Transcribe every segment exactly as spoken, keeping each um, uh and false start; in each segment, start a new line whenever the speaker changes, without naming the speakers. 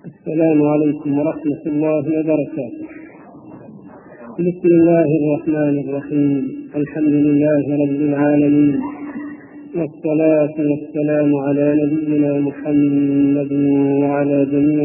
السلام عليكم ورحمة الله وبركاته. بسم الله الرحمن الرحيم. الحمد لله رب العالمين، والصلاة والسلام على نبينا محمد وعلى جميع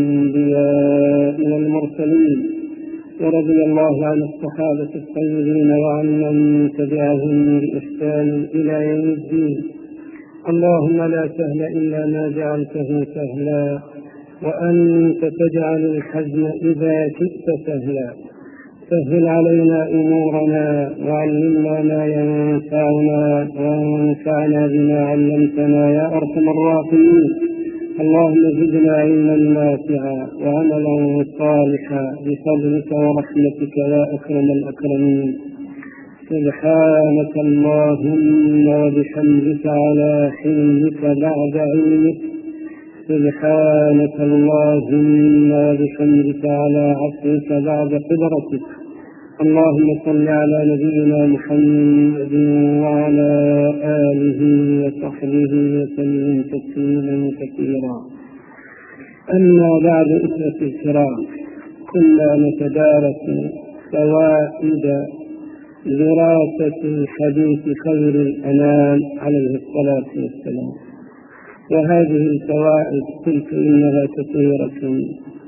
الأنبياء والمرسلين، ورضي الله عن الصحابة الطيبين وعن من تبعهم بإحسان إلى يوم الدين. اللهم لا سهل إلا ما جعلته سهلا، وأنت تجعل الحزن إذا شئت سهلا. سهل علينا أمورنا، وعلمنا ما ينفعنا، وانفعنا بما علمتنا يا أرحم الراحمين. اللهم زدنا علما نافعا وعملا صالحا بفضلك ورحمتك يا أكرم الأكرمين. سبحانك اللهم وبحمدك على حلمك بعد علمك، سبحانك اللهم وبحمدك على عفوك بعد قدرتك. اللهم صل على نبينا محمد وعلى آله وصحبه وسلم تسليما كثيرا. أما بعد، أسرة الكرام، كنا نتدارس فوائد دراسة حديث خير الأنام عليه الصلاة والسلام، وهذه الفوائد قلت إنها كثيرة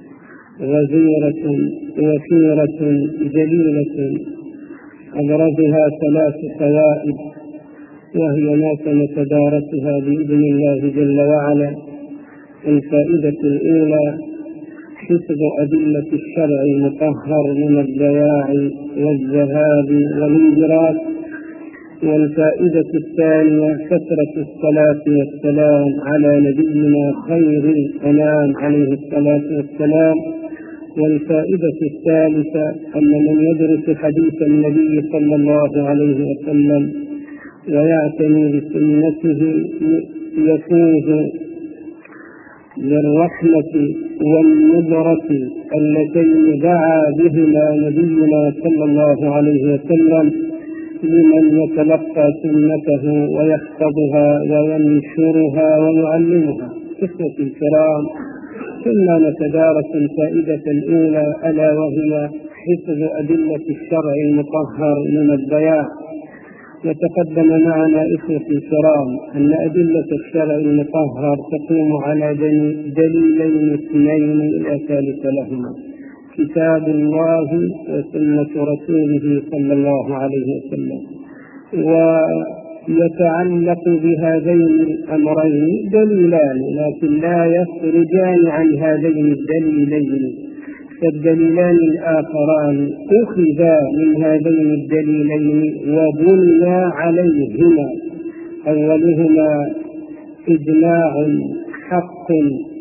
غزيرة وفيرة جليلة، أبرزها ثلاث فوائد، وهي ما سنتدارسها بإذن الله جل وعلا. الفائدة الأولى: حفظ أدلة الشرع المطهر من الضياع والذهاب والانجراف. والفائدة الثانية: كثرة الصلاة والسلام على نبينا خير الأنام عليه الصلاة والسلام. والفائدة الثالثة: أن من يدرس حديث النبي صلى الله عليه وسلم ويعتني بسنته يفوز بالرحمة والنظرة اللتين دعا بهما نبينا صلى الله عليه وسلم لمن يتلقى سنته ويحفظها وينشرها ويعلمها. إخوتي الكرام، كنا نتدارس الفائدة الأولى، ألا وهي حفظ أدلة الشرع المطهر من الضياع. وتقدم معنا إخوتي الكرام أن أدلة الشرع المطهر تقوم على دليلين اثنين لا ثالث لهما: كتاب الله وسنة رسوله صلى الله عليه وسلم. ويتعلق بهذين الأمرين دليلان، لكن لا يخرجان عن هذين الدليلين، فالدليلان الآخران أخذا من هذين الدليلين وبني عليهما. أولهما إجماع حق،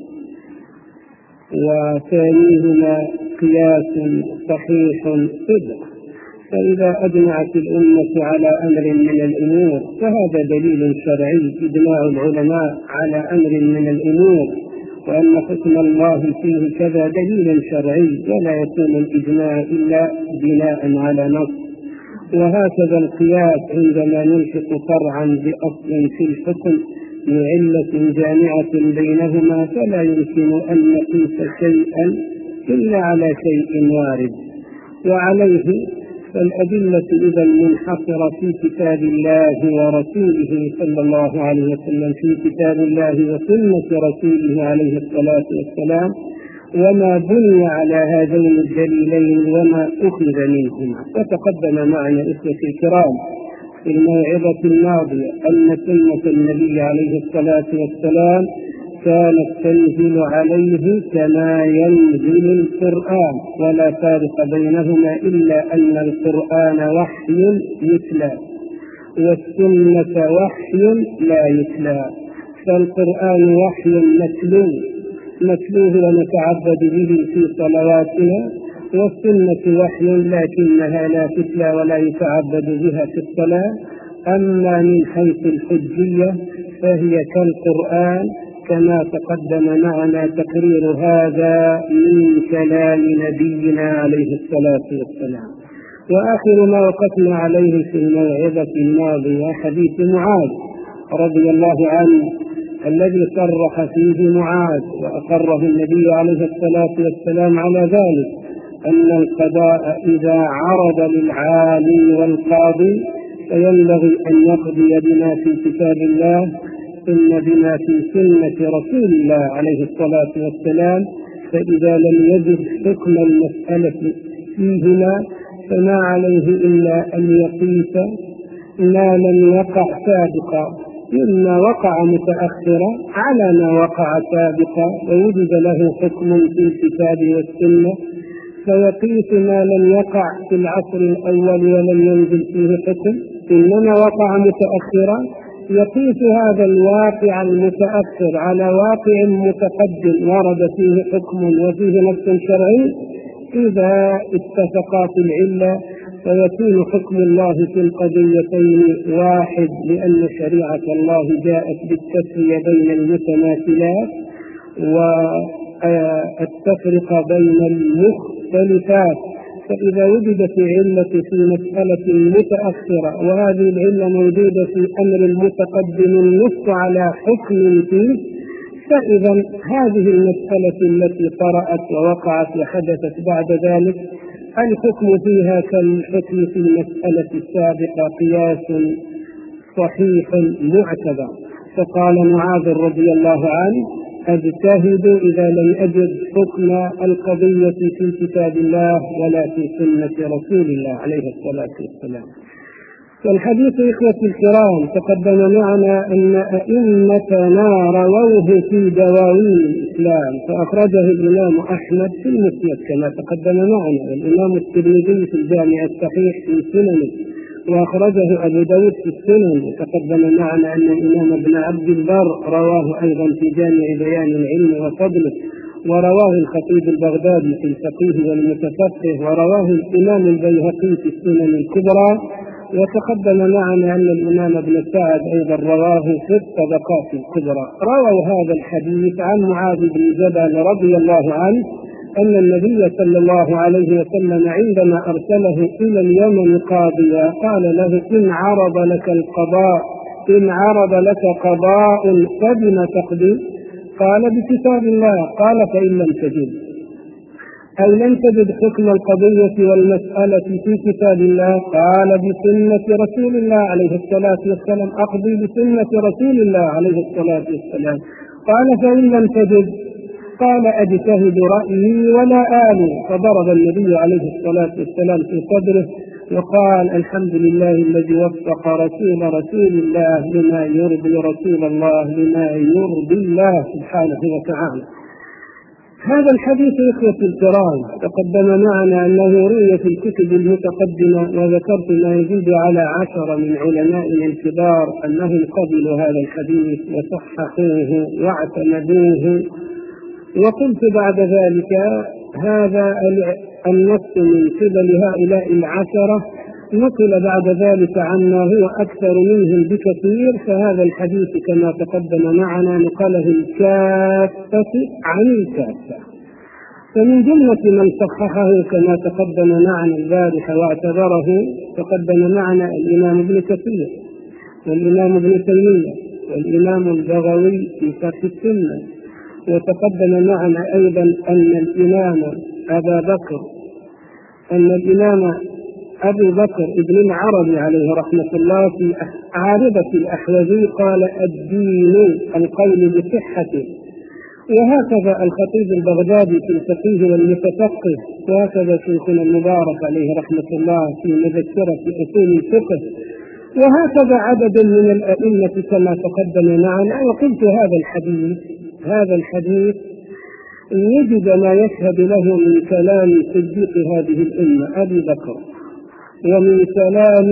وثانيهما قياس صحيح صدق. فإذا أجمعت الأمة على أمر من الأمور فهذا دليل شرعي، إجماع العلماء على أمر من الأمور، وأن حكم الله فيه كذا دليل شرعي، ولا يكون الإجماع إلا بناء على نص. وهكذا القياس عندما ننشق فرعا بأصل في الحكم لعلة جامعة بينهما فلا يمكن أن نقيس شيئا إلا على شيء وارد. وعليه فالأدلة إذا منحصرة في كتاب الله ورسوله صلى الله عليه وسلم، في كتاب الله وسنة رسوله عليه الصلاة والسلام، وما بني على هذين الدليلين وما أخذ منهما. وتقدم معنا إخوتي الكرام في الموعظة الماضية أن سنة النبي عليه الصلاة والسلام كانت تنزل عليه كما ينزل القرآن، ولا فارق بينهما إلا أن القرآن وحي يتلى والسنة وحي لا يتلى. فالقرآن وحي متلو نتلوه ونتعبد به في صلواتنا، والسنة وحي لكنها لا تتلى ولا يتعبد بها في الصلاة. أما من حيث الحجية فهي كالقرآن، كما تقدم معنا تقرير هذا من كلام نبينا عليه الصلاة والسلام. وآخر ما وقفنا عليه في الموعظة الماضية حديث معاذ رضي الله عنه الذي صرح فيه معاذ وأقره النبي عليه الصلاة والسلام على ذلك، أن القضاء إذا عرض للعالي والقاضي فينبغي أن يقضي بما في كتاب الله ثم بما في سنة رسول الله عليه الصلاة والسلام، فإذا لم يجد حكم المسألة فيهما فما عليه إلا أن يقيس ما لم يقع سابقا مما وقع متأخرا على ما وقع سابقا ووجد له حكم في الكتاب والسنة، فيقيس ما لم يقع في العصر الأول ولم ينزل فيه حكم إنما وقع متأخرا، يقيس هذا الواقع المتأخر على واقع متقدم ورد فيه حكم وفيه نص شرعي، إذا اتفقا في العلة فيكون حكم الله في القضيتين واحد، لأن شريعة الله جاءت بالتسوية بين المتماثلات والتفرقة بين المختلفات. فإذا وجدت علة في مسألة متأخرة وهذه العلة موجودة في أمر المتقدم النص على حكم فيه، فإذا هذه المسألة التي طرأت ووقعت وحدثت بعد ذلك الحكم فيها كالحكم في المسألة السابقة قياس صحيح معتبر. فقال معاذ رضي الله عنه: أجتهد إذا لم أجد حكم القضية في كتاب الله ولا في سنة رسول الله عليه الصلاة والسلام. والحديث إخوتي الكرام تقدم معنا أن أئمتنا رووه في دواوين الإسلام، فأخرجه الإمام أحمد في المسند كما تقدم معنا، والإمام الترمذي في الجامع الصحيح في سننه، وأخرجه أبو داود في السنن، وتقدم معنا أن الإمام ابن عبد البر رواه أيضا في جامع بيان العلم وفضله، ورواه الخطيب البغدادي في الفقيه والمتفقه، ورواه الإمام البيهقي في السنن الكبرى، وتقدم معنا أن الإمام ابن سعد أيضا رواه في الطبقات الكبرى. رووا هذا الحديث عن معاذ بن جبل رضي الله عنه أن النبي صلى الله عليه وسلم عندما أرسله إلى اليمن قاضيا قال له: إن عرض لك القضاء إن عرض لك قضاء فبما تقضي؟ قال: بكتاب الله. قال: فإن لم تجد أو لم تجد حكم القضية والمسألة في كتاب الله؟ قال: بسنة رسول الله عليه الصلاة والسلام. أقضي بسنة رسول الله عليه الصلاة والسلام. قال: فإن لم تجد؟ قال: أجتهد رأيي ولا آلي. فضرب النبي عليه الصلاة والسلام في صدره وقال: الحمد لله الذي وفق رسول رسول الله لما يرضي رسول الله لما يرضي الله سبحانه وتعالى. هذا الحديث إخوتي الكرام تقدم معنا أنه روي في الكتب المتقدمة، وذكرت ما يزيد على عشرة من علمائنا الكبار أنهم قبلوا هذا الحديث وصححوه واعتمدوه. وقلت بعد ذلك هذا النص من قبل هؤلاء العشرة نقل بعد ذلك عما هو أكثر منهم بكثير، فهذا الحديث كما تقدم معنا نقله الكافة عن الكافة. فمن جملة من صححه كما تقدم معنا البارحة واعتبره تقدم معنا الإمام ابن كثير والإمام ابن تيمية والإمام البغوي في شرح السنة، وتقدم معنا أيضا أن الإمام أبا بكر أن الإمام أبو بكر ابن العربي عليه رحمة الله في عارضة الأحوذي قال: الدين القول بصحته. وهكذا الخطيب البغدادي في الفقيه والمتفقه، وهكذا شيخنا المبارك عليه رحمة الله في مذكرة أصول الفقه، وهكذا عدد من الأئمة كما تقدم معنا. وقلت هذا الحديث هذا الحديث وجد ما يشهد له من كلام صديق هذه الأمة أبي بكر، ومن كلام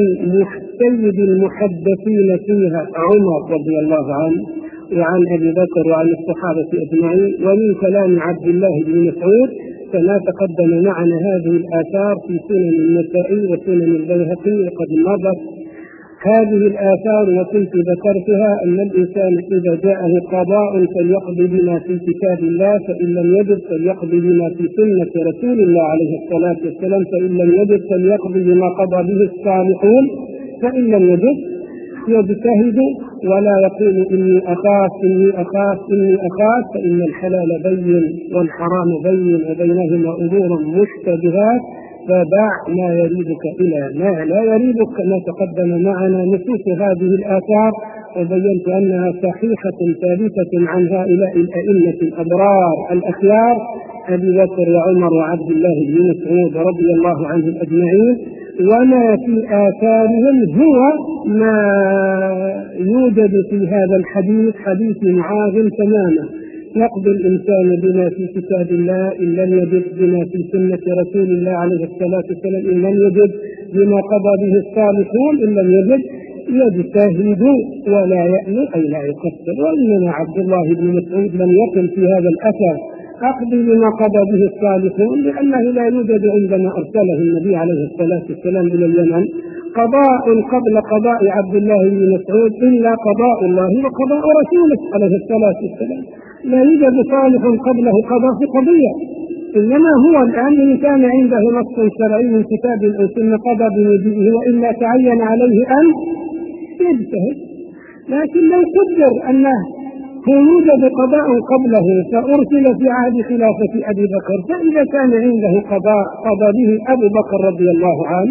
سيد المحدثين فيها عمر رضي الله عنه وعن أبي بكر وعن الصحابة أجمعين، ومن كلام عبد الله بن مسعود، كما تقدم معنا هذه الآثار في سنن النسائي وسنن البيهقي. وقد مضت هذه الآثار وكنت ذكرتها أن الإنسان إذا جاءه قضاء فليقضي بما في كتاب الله، فإن لم يجد فليقضي بما في سنة رسول الله عليه الصلاة والسلام، فإن لم يجد فليقضي بما قضى به الصالحون، فإن لم يجد يجتهد ولا يقول إني أخاف إني أخاف إني أخاف، فإن الحلال بين والحرام بين وبينهما أمور مشتبهات، فدع ما يريبك إلى ما لا يريبك، كما تقدم معنا نصوص هذه الآثار وبينت أنها صحيحة ثابتة عن هؤلاء الأئمة الأبرار الأخيار أبي بكر وعمر وعبد الله بن مسعود رضي الله عنهم أجمعين. وما في آثارهم هو ما يوجد في هذا الحديث، حديث معاذ تماما: يقضي الإنسان بما في كتاب الله إن لم يجد، بما في سنة رسول الله عليه الصلاة والسلام إن لم يجد، بما قضى به الصالحون إن لم يجد، يجتهد ولا يأمن أي لا يقصر. وإنما عبد الله بن مسعود لم يقل في هذا الأثر أقضي بما قضى به الصالحون، لأنه لا يوجد عندما أرسله النبي عليه الصلاة والسلام إلى اليمن قضاء قبل قضاء عبد الله بن مسعود إلا قضاء الله وقضاء رسوله عليه الصلاة والسلام، لا يوجد صالح قبله قضاء في قضية. إنما هو الآن إن كان عنده نص شرعي من كتاب أو سنة قضى بمجيئه وإلا تعين عليه أن يجتهد. لكن لو قدر أنه يوجد قضاء قبله فأرسل في عهد خلافة أبي بكر، فإذا كان عنده قضاء قضى به أبو بكر رضي الله عنه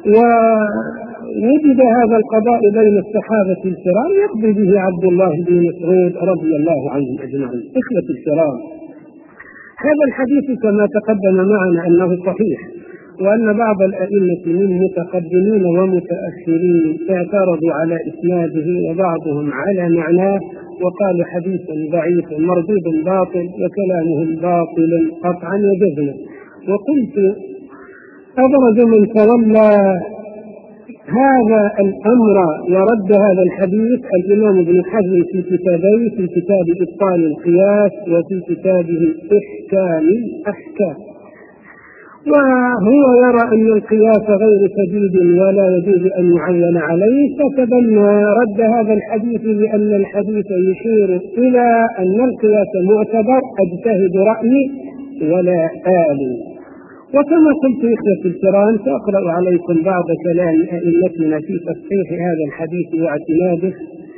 ووجد هذا القضاء بين الصحابة الكرام يقضي به عبد الله بن مسعود رضي الله عنهم أجمعين. إخوة الكرام، هذا الحديث كما تقدم معنا أنه صحيح، وأن بعض الأئمة من متقدمين ومتأخرين اعترضوا على إسناده وبعضهم على معناه وقالوا حديث ضعيف مردود باطل وكلامهم باطل قطعا وجزما. وقلت أبرز من تولى هذا الأمر ورد هذا الحديث الإمام ابن حزم في كتابيه، في كتاب إبطال القياس وفي كتابه إحكام الأحكام. وهو يرى أن القياس غير سديد ولا يجوز أن يعين عليه، فتبنى رد هذا الحديث لأن الحديث يشير إلى أن القياس معتبر، أجتهد رأيي ولا آلي. وكما قلت إخوة الكرام سأقرأ عليكم بعض كلام أئمتنا في تصحيح هذا الحديث واعتماده،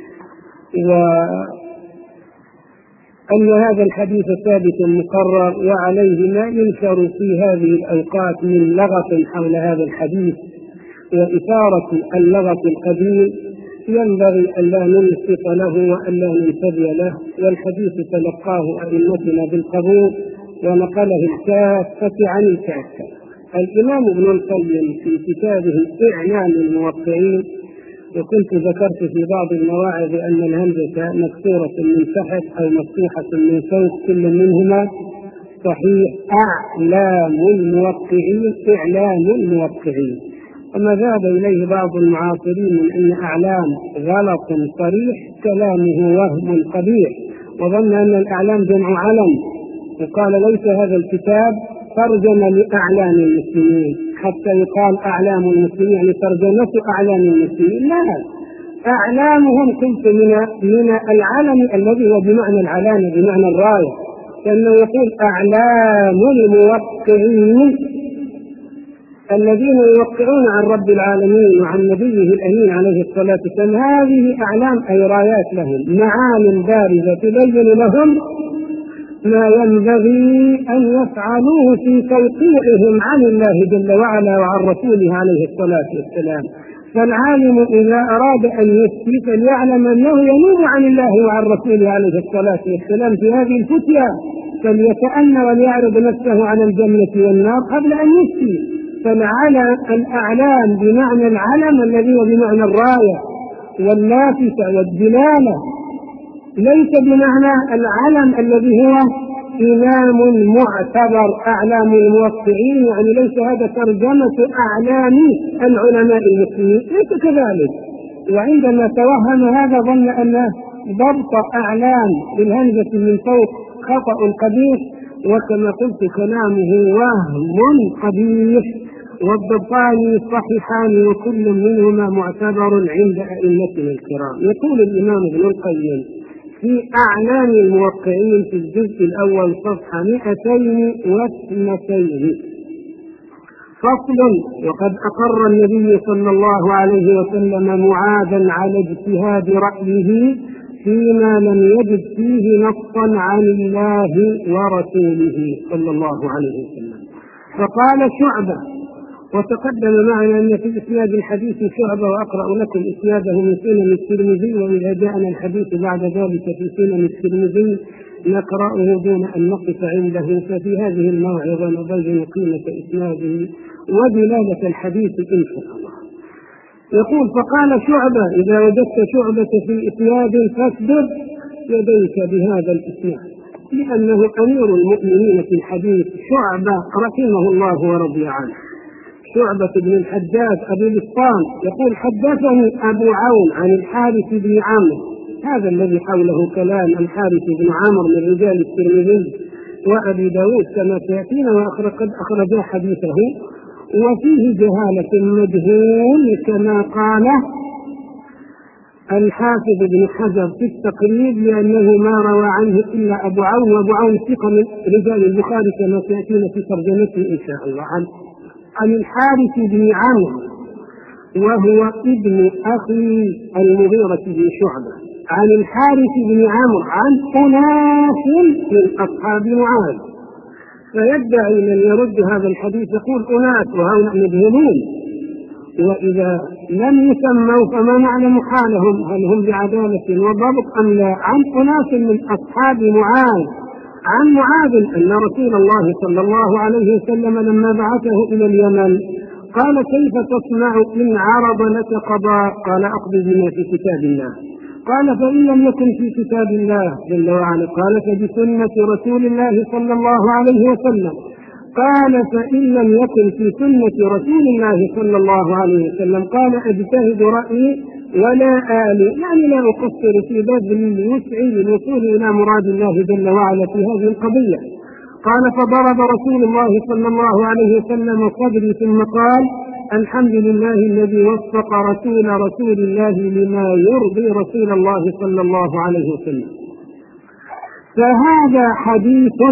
وأن هذا الحديث ثابت مقرر وعليه ما ينشر في هذه الأوقات من لغط حول هذا الحديث وإثارة اللغط القديم ينبغي أن لا ننصت له وأن لا ننتبه له. والحديث تلقاه أئمتنا بالقبول ونقله الكافة عن الكافة. الإمام ابن القيم في كتابه إعلام الموقعين، وكنت ذكرت في بعض المواعظ أن الهمزة مكسورة من تحت أو مفتوحة من فوق كل منهما صحيح، أعلام الموقعين إعلام الموقعين. وما ذهب إليه بعض المعاصرين من أن أعلام غلط صريح كلامه وهم قبيح، وظن أن الأعلام جمع علم، وقال ليس هذا الكتاب ترجمة لأعلام المسلمين حتى يقال أعلام المسلمين يعني ترجمة أعلام المسلمين، لا، أعلامهم قلت من من العلم الذي هو بمعنى العلامة بمعنى الراية، لأنه يقول أعلام الموقعين الذين يوقعون عن رب العالمين وعن نبيه الأمين عليه الصلاة والسلام، هذه أعلام أي رايات لهم، معالم بارزة تبين لهم ما ينبغي أن يفعلوه في توقيعهم عن الله جل وعلا وعن رسوله عليه الصلاة والسلام. فالعالم إذا أراد أن يفتي فليعلم أنه ينوب عن الله وعن رسوله عليه الصلاة والسلام في هذه الفتية، فليتأنى وليعرض نفسه على الجنة والنار قبل أن يفتي. فالعلم الأعلام بمعنى العلم الذي هو بمعنى الراية واللافتة والدلالة، ليس بمعنى العلم الذي هو إمام معتبر. أعلام الموقعين يعني ليس هذا ترجمة أعلام العلماء المسلمين، ليس كذلك. وعندما توهم هذا ظن أن ضبط أعلام بالهمزة من فوق خطأ قبيح، وكما قلت كلامه وهم قبيح، والضبطان صحيحان وكل منهما معتبر عند أئمتنا الكرام. يقول الإمام ابن القيم في أعلام الموقعين في الجزء الأول صفحة مئتين واثنتين: فصل. وقد أقر النبي صلى الله عليه وسلم معاذا على اجتهاد رأيه فيما لم يجد فيه نصا عن الله ورسوله صلى الله عليه وسلم. فقال شعبة، وتقدم معنا أن في إسناد الحديث شعبة، وأقرأ لكم إسناده من سنن الترمذي، وإذا جاءنا الحديث بعد ذلك في سنن الترمذي نقرأه دون أن نقف عنده. ففي هذه الموعظة نبين قيمة إسناده ودلالة الحديث إن شاء الله. يقول: فقال شعبة: إذا وجدت شعبة في إسناد فاسدد يديك بهذا الإسناد، لأنه أمير المؤمنين في الحديث. شعبة رحمه الله ورضي عنه، شعبة بن الحجاج أبو بسطام، يقول: حدثني أبو عون عن الحارث بن عمرو، هذا الذي حوله كلام، الحارث بن عمرو من رجال الترمذي وأبي داود كما سيأتينا، وقد أخرجا حديثه، وفيه جهالة مجهول كما قال الحافظ بن حجر في التقريب، لأنه ما روى عنه إلا أبو عون، وأبو عون ثقة من رجال البخاري كما سيأتينا في ترجمته إن شاء الله. عن, عن الحارث بن عمرو وهو ابن أخي المغيرة بن شعبة، عن الحارث بن عمرو عن أناس من أصحاب معاذ. فيدعي من يرد هذا الحديث يقول أناس وهؤلاء مجهولون، وإذا لم يسموا فما نعلم حالهم، هل هم بعدالة وضبط أم لا. عن أناس من أصحاب معاذ، عن معاذ أن رسول الله صلى الله عليه وسلم لما بعثه إلى اليمن قال: كيف تصنع إن عرض لك قضاء؟ قال: أقضي بما في كتاب الله. قال: فإن لم يكن في كتاب الله جل وعلا؟ قال: فبسنة رسول الله صلى الله عليه وسلم. قال: فإن لم يكن في سنة رسول الله صلى الله عليه وسلم؟ قال: أجتهد رأيي ولا آلي، يعني لا أقصر في بذل الوسع للوصول إلى مراد الله جل وعلا في هذه القضية. قال: فضرب رسول الله صلى الله عليه وسلم صدري ثم قال: الحمد لله الذي وفق رسول رسول الله لما يرضي رسول الله صلى الله عليه وسلم. فهذا حديث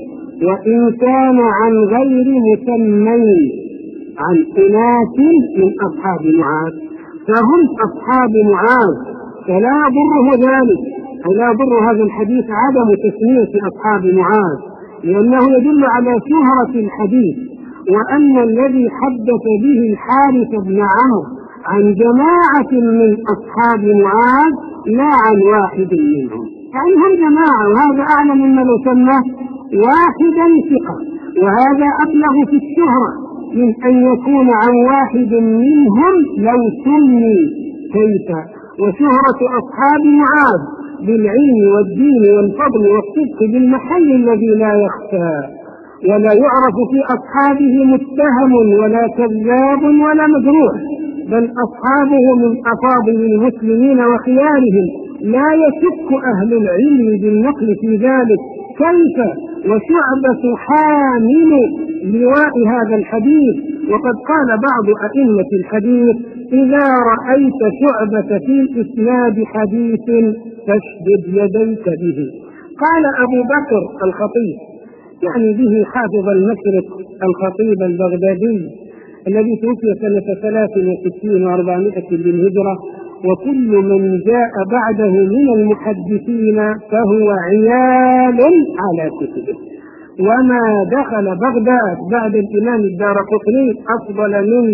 وإن كان عن غير مسمين، عن أناس من أصحاب معاذ، فهم أصحاب معاذ، فلا يضره ذلك، أو لا يضر هذا الحديث عدم تسمية أصحاب معاذ، لأنه يدل على شهرة الحديث، وأن الذي حدث به الحارث بن عمرو عن جماعة من أصحاب معاذ لا عن واحد منهم، يعني هم جماعة، وهذا أعلى مما لو سمى واحدا ثقة، وهذا أبلغ في الشهرة من أن يكون عن واحد منهم لو سمي. كيف؟ وشهرة أصحاب معاذ بالعلم والدين والفضل والصدق بالمحل الذي لا يخفى، ولا يعرف في أصحابه متهم ولا كذاب ولا مجروح، بل أصحابه من أفاضل المسلمين وخيارهم، لا يشك أهل العلم بالنقل في ذلك. كيف وشعبة حامل لواء هذا الحديث؟ وقد قال بعض أئمة الحديث: إذا رأيت شعبة في إسناد حديث فاشدد يديك به. قال أبو بكر الخطيب، يعني به حافظ المشرق الخطيب البغدادي الذي توفي سنة ثلاث وستين وأربعمائة بالهجرة، وكل من جاء بعده من المحدثين فهو عيال على كتبه، وما دخل بغداد بعد الإمام الدارقطني أفضل من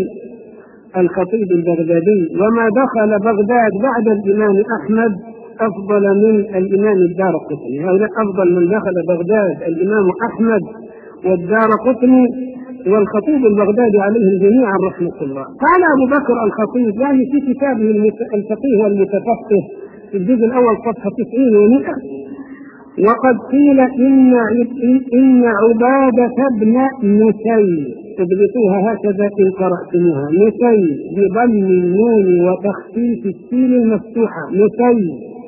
الخطيب البغدادي، وما دخل بغداد بعد الإمام أحمد أفضل من الإمام الدارقطني. هؤلاء أفضل من دخل بغداد الإمام أحمد والدارقطني والخطيب البغدادي عليهم جميعا رحمة الله. قال أبو بكر الخطيب يعني في كتابه الفقيه والمتفقه في الجزء الأول صفحة تسعين ومئة: وقد قيل إن إن عبادة بن نسي، تضبطوها هكذا إن قرأتموها، نسي بضم النون وتخفيف السين المفتوحة، نسي،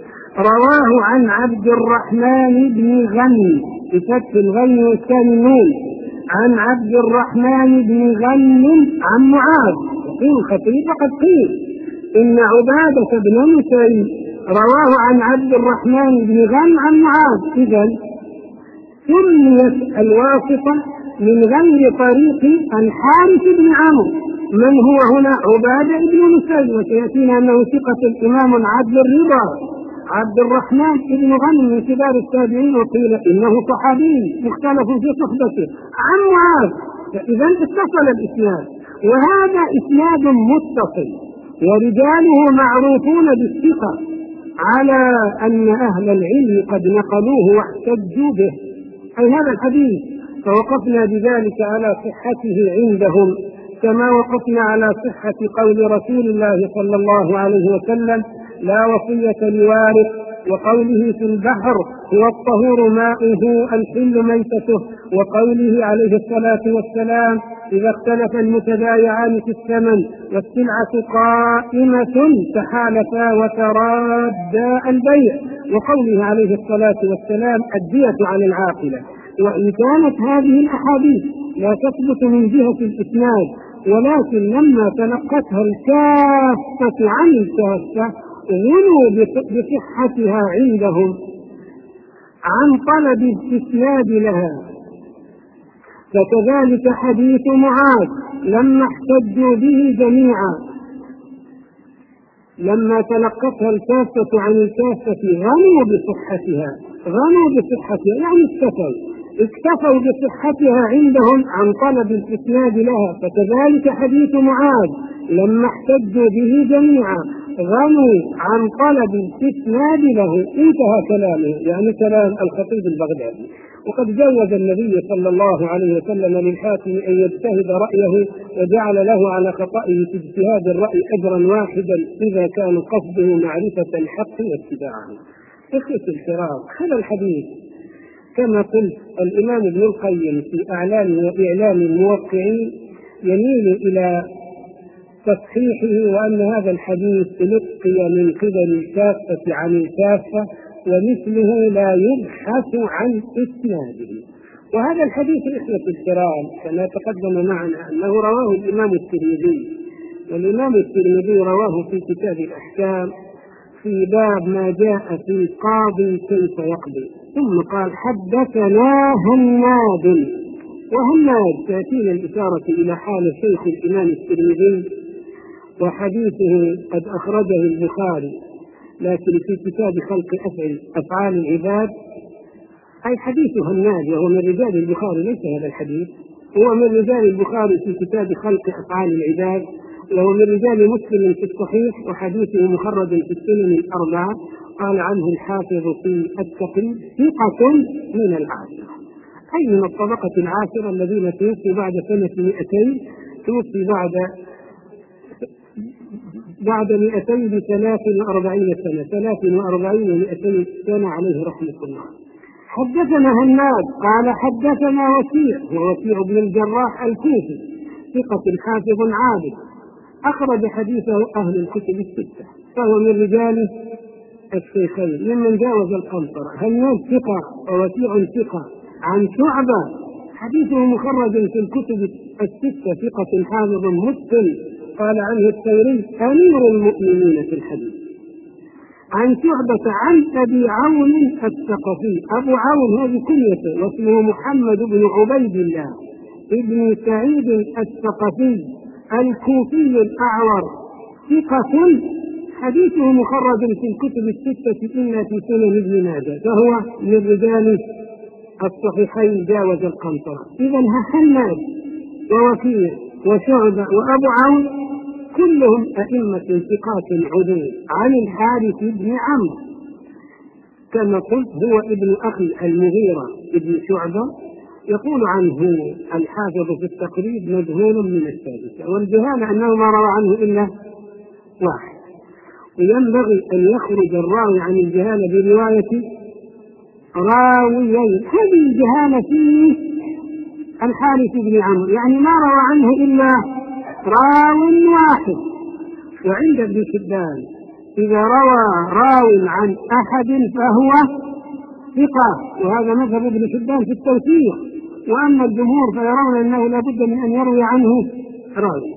رواه عن عبد الرحمن بن غنم بفتح الغن والثاني النون، عن عبد الرحمن بن غنم عن معاذ. يقول الخطيب: وقد قيل إن عبادة بن نسي رواه عن عبد الرحمن بن غنم عن معاذ. إذن سميت الواسطة من غير طريق الحارث بن عمرو. من هو هنا؟ عبادة بن نسيب، وسيأتينا أنه ثقة الإمام عبد الرضا عبد الرحمن بن غنم من كبار التابعين، وقيل إنه صحابي مختلف في صحبته عن معاذ. فإذا اتصل الإسناد، وهذا إسناد متصل ورجاله معروفون بالثقة على أن أهل العلم قد نقلوه واحتجوا به، أي هذا الحديث. فوقفنا بذلك على صحته عندهم، كما وقفنا على صحة قول رسول الله صلى الله عليه وسلم: لا وصية لوارث، وقوله في البحر: هو الطهور ماؤه الحل ميتته، وقوله عليه الصلاة والسلام: إذا اختلف المتبايعان في الثمن والسلعة قائمة تحالفا وترادا البيع، وقوله عليه الصلاة والسلام: الدية عن العاقلة. وإن كانت هذه الأحاديث لا تثبت من جهة الإسناد، ولكن لما تلقتها الكافة عن الكافة غلوا بصحتها عندهم عن طلب الاستسناد لها. فكذلك حديث معاذ لما احتجوا به جميعا، لما تلقتها الكافة عن الكافة غنوا بصحتها، غنوا بصحتها يعني اكتفوا اكتفوا بصحتها عندهم عن طلب الاستسناد لها. فكذلك حديث معاذ لما احتجوا به جميعا غنوا عن طلب الاستسناد له. انتهى كلامه، يعني كلام الخطيب البغدادي. وقد جوز النبي صلى الله عليه وسلم للحاكم أن يجتهد رأيه، وجعل له على خطئه في اجتهاد الرأي أجرا واحدا إذا كان قصده معرفة الحق واتباعه. إخوة الكرام، هذا الحديث كما قلت الإمام ابن القيم في أعلام وإعلام الموقعين يميل إلى تصحيحه، وأن هذا الحديث تلقي من قبل الكافة عن الكافة، ومثله لا يبحث عن إسناده. وهذا الحديث إخوة الكرام كما تقدم معنا أنه رواه الإمام الترمذي، والإمام الترمذي رواه في كتاب الأحكام في باب ما جاء في القاضي كيف يقضي، ثم قال: حدثنا هناد. وهناد تأتينا الإشارة إلى حال شيخ الإمام الترمذي، وحديثه قد أخرجه البخاري لكن في كتاب خلق أفعال العباد، أي حديث هناد وهو من رجال البخاري، ليس هذا الحديث، هو من رجال البخاري في كتاب خلق أفعال العباد، وهو من رجال مسلم في الصحيح، وحديثه مخرج في السنن الأربعة. قال عنه الحافظ في التقريب: ثقة من العاشرة، أي من الطبقة العاشرة الذين توفي بعد سنة مئتين، توفي بعد بعد مئتين بثلاث وأربعين سنة، ثلاث وأربعين ومئتين سنة عليه رحمة الله. حدثنا هناد قال: حدثنا وكيع، ووكيع بن الجراح الكوفي ثقة حافظ عابد، أخرج حديثه أهل الكتب الستة، فهو من رجال الشيخين ممن جاوز القنطرة. هناد ثقة ووكيع ثقة عن شعبة، حديثه مخرج في الكتب الستة، ثقة حافظ متقن، قال عنه الثوري: أمير المؤمنين في الحديث. عن شعبة عن أبي عون الثقفي، أبو عون هذه كنيته، واسمه محمد بن عبيد الله ابن سعيد الثقفي الكوفي الأعور، ثقة، حديثه مخرج في الكتب الستة إلا في سنن ابن ماجه، فهو من رجال الصحيحين جاوز القنطرة. إذا هناد ووكيع وشعبة وأبو عون كلهم أئمة ثقات عدول عن الحارث بن عمرو، كما قلت هو ابن أخي المغيرة ابن شعبة. يقول عنه الحافظ في التقريب: مجهول من السادسة، والجهالة أنه ما روى عنه إلا واحد، وينبغي أن يخرج الراوي عن الجهالة برواية راويين. هذه الجهالة في الحارث بن عمرو، يعني ما روى عنه إلا راو واحد. وعند ابن حبان إذا روى راو عن أحد فهو ثقة، وهذا مذهب ابن حبان في التوثيق. وأما الجمهور فيرون أنه لا بد من أن يروي عنه راوي.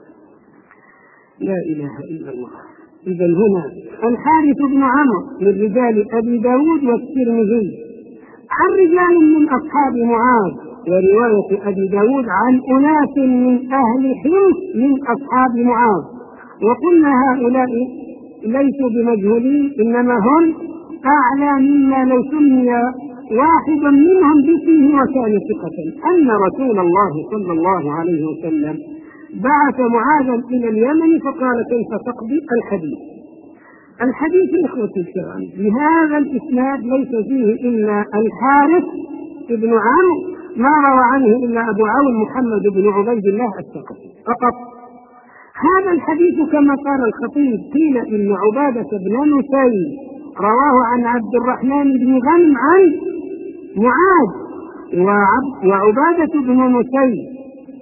لا إله إلا الله. إذا هنا الحارث بن عمرو من رجال أبي داود والترمذي، عن رجال من أصحاب معاذ ورواية أبي داود عن أناس من أهل حمص من أصحاب معاذ، وقلنا هؤلاء ليسوا بمجهولين، إنما هم أعلى مما لو سمي واحد منهم باسمه وكان ثقة، أن رسول الله صلى الله عليه وسلم بعث معاذا إلى اليمن فقال كيف تقضي الحديث. الحديث إخوتي الكرام بهذا الإسناد ليس فيه إلا الحارث بن عمرو ما روى عنه إلا أبو عون محمد بن عبيد الله الثقفي فقط. هذا الحديث كما قال الخطيب قيل إن عبادة بن نسي رواه عن عبد الرحمن بن غنم عن معاذ، وعبادة بن نسي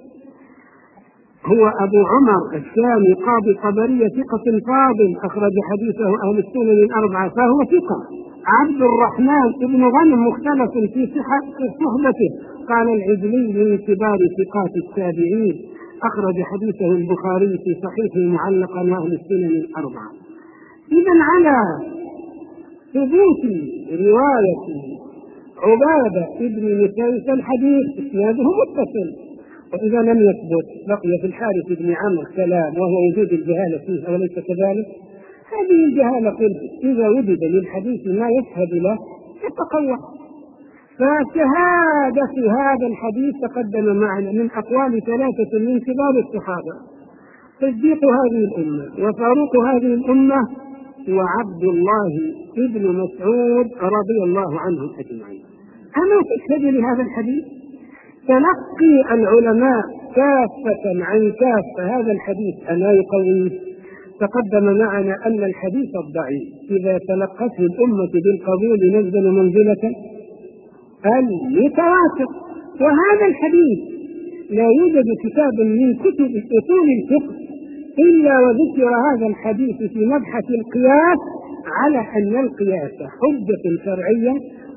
هو أبو عمر الشامي قاضي طبرية ثقة فاضل أخرج حديثه أهل السنن الأربعة فهو ثقة. عبد الرحمن بن غنم مختلف في صحبته، قال العجلي من كبار ثقات التابعين أخرج حديثه البخاري في صحيحه معلقا وأهل السنن الأربعة. إذن على ثبوت رواية عبادة بن نسي فالحديث إسناده متصل، وإذا لم يثبت بقي في الحارث بن عمرو كلام وهو وجود الجهالة فيه أوليس كذلك؟ هذه الجهالة قلت إذا وجد للحديث ما يشهد له يتقوى. فشهادة هذا الحديث تقدم معنا من أقوال ثلاثة من كبار الصحابة، تصديق هذه الأمة وفاروق هذه الأمة وعبد الله ابن مسعود رضي الله عنهم أجمعين. أما تشهد لهذا الحديث تلقي العلماء كافة عن كافة هذا الحديث ألا يقويه؟ تقدم معنا أن الحديث الضعيف إذا تلقته الأمة بالقبول نزل منزلة المتواتر، وهذا الحديث لا يوجد كتاب من كتب أصول الفقه إلا وذكر هذا الحديث في مبحث القياس على أن القياس حجة شرعية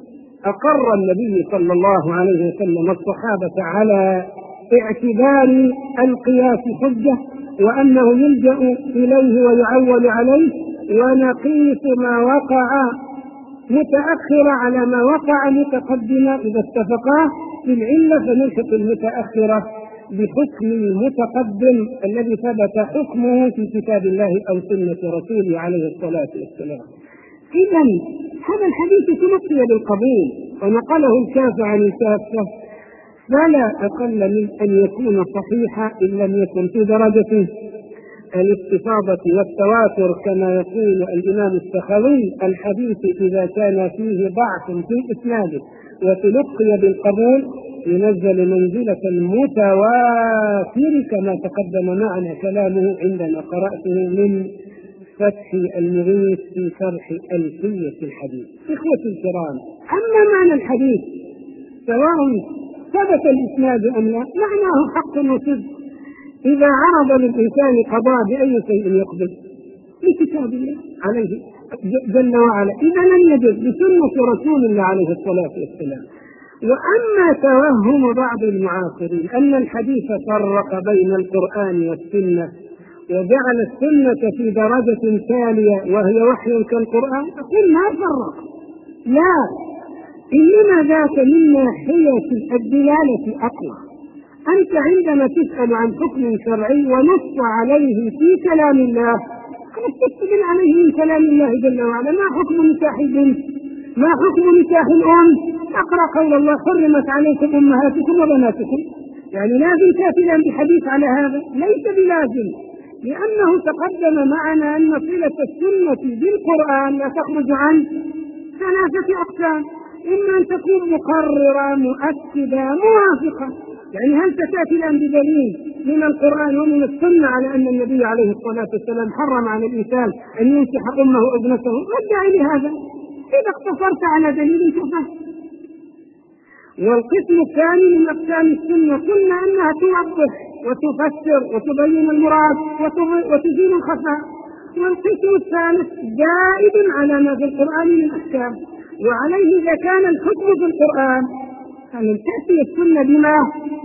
أقر النبي صلى الله عليه وسلم الصحابة على اعتبار القياس حجة، وأنه يلجأ إليه ويعول عليه، ونقيس ما وقع متأخرة على ما وقع متقدمة إذا اتفقا في العلة فنلحق المتأخرة بحكم المتقدم الذي ثبت حكمه في كتاب الله أو سنة رسوله عليه الصلاة والسلام. إذن هذا الحديث تلقي بالقبول ونقله الكافة عن الكافة، فلا أقل من أن يكون صحيحا إن لم يكن في درجة الاستفاضة والتواتر كما يقول الإمام السخاوي. الحديث إذا كان فيه ضعف في إسناده وتلقي بالقبول ينزل منزلة المتواتر كما تقدم معنا كلامه عندما قرأته من فتح المغيث في شرح ألفية الحديث. إخوتي الكرام، أما معنى الحديث سواء ثبت الإسناد أم لا معناه حق وصدق. إذا عرض للإنسان قضاء بأي شيء يقبل بكتاب الله عليه جل وعلا، إذا لم يجد بسنة رسول الله عليه الصلاة والسلام. وأما توهم بعض المعاصرين أن الحديث فرق بين القرآن والسنة وجعل السنة في درجة تالية وهي وحي كالقرآن، أقول ما فرق، لا، إنما ذاك من ناحية الدلالة أقوى. أنت عندما تسأل عن حكم شرعي ونص عليه في كلام الله تستدل عليه من كلام الله جل وعلا. ما حكم نكاح البنت؟ ما حكم نكاح الأم؟ أقرأ قول الله حرمت عليكم أمهاتكم وبناتكم، يعني لازم تأتي بحديث على هذا؟ ليس بلازم، لأنه تقدم معنا أن صلة السنة بالقرآن لا تخرج عن ثلاثة أقسام: إما أن تكون مقررة مؤكدة موافقة، يعني هل تأتي الآن بدليل من القرآن ومن السنة على أن النبي عليه الصلاة والسلام حرم على الإنسان أن ينكح أمه وابنته؟ ما الداعي لهذا؟ إذا اقتصرت على دليل كفى. والقسم الثاني من أقسام السنة قلنا أنها توضح وتفسر وتبين المراد وتزيل الخفاء. والقسم الثالث جائد على ما في القرآن من أحكام، وعليه إذا كان الحكم في القرآن أن تأتي السنة بما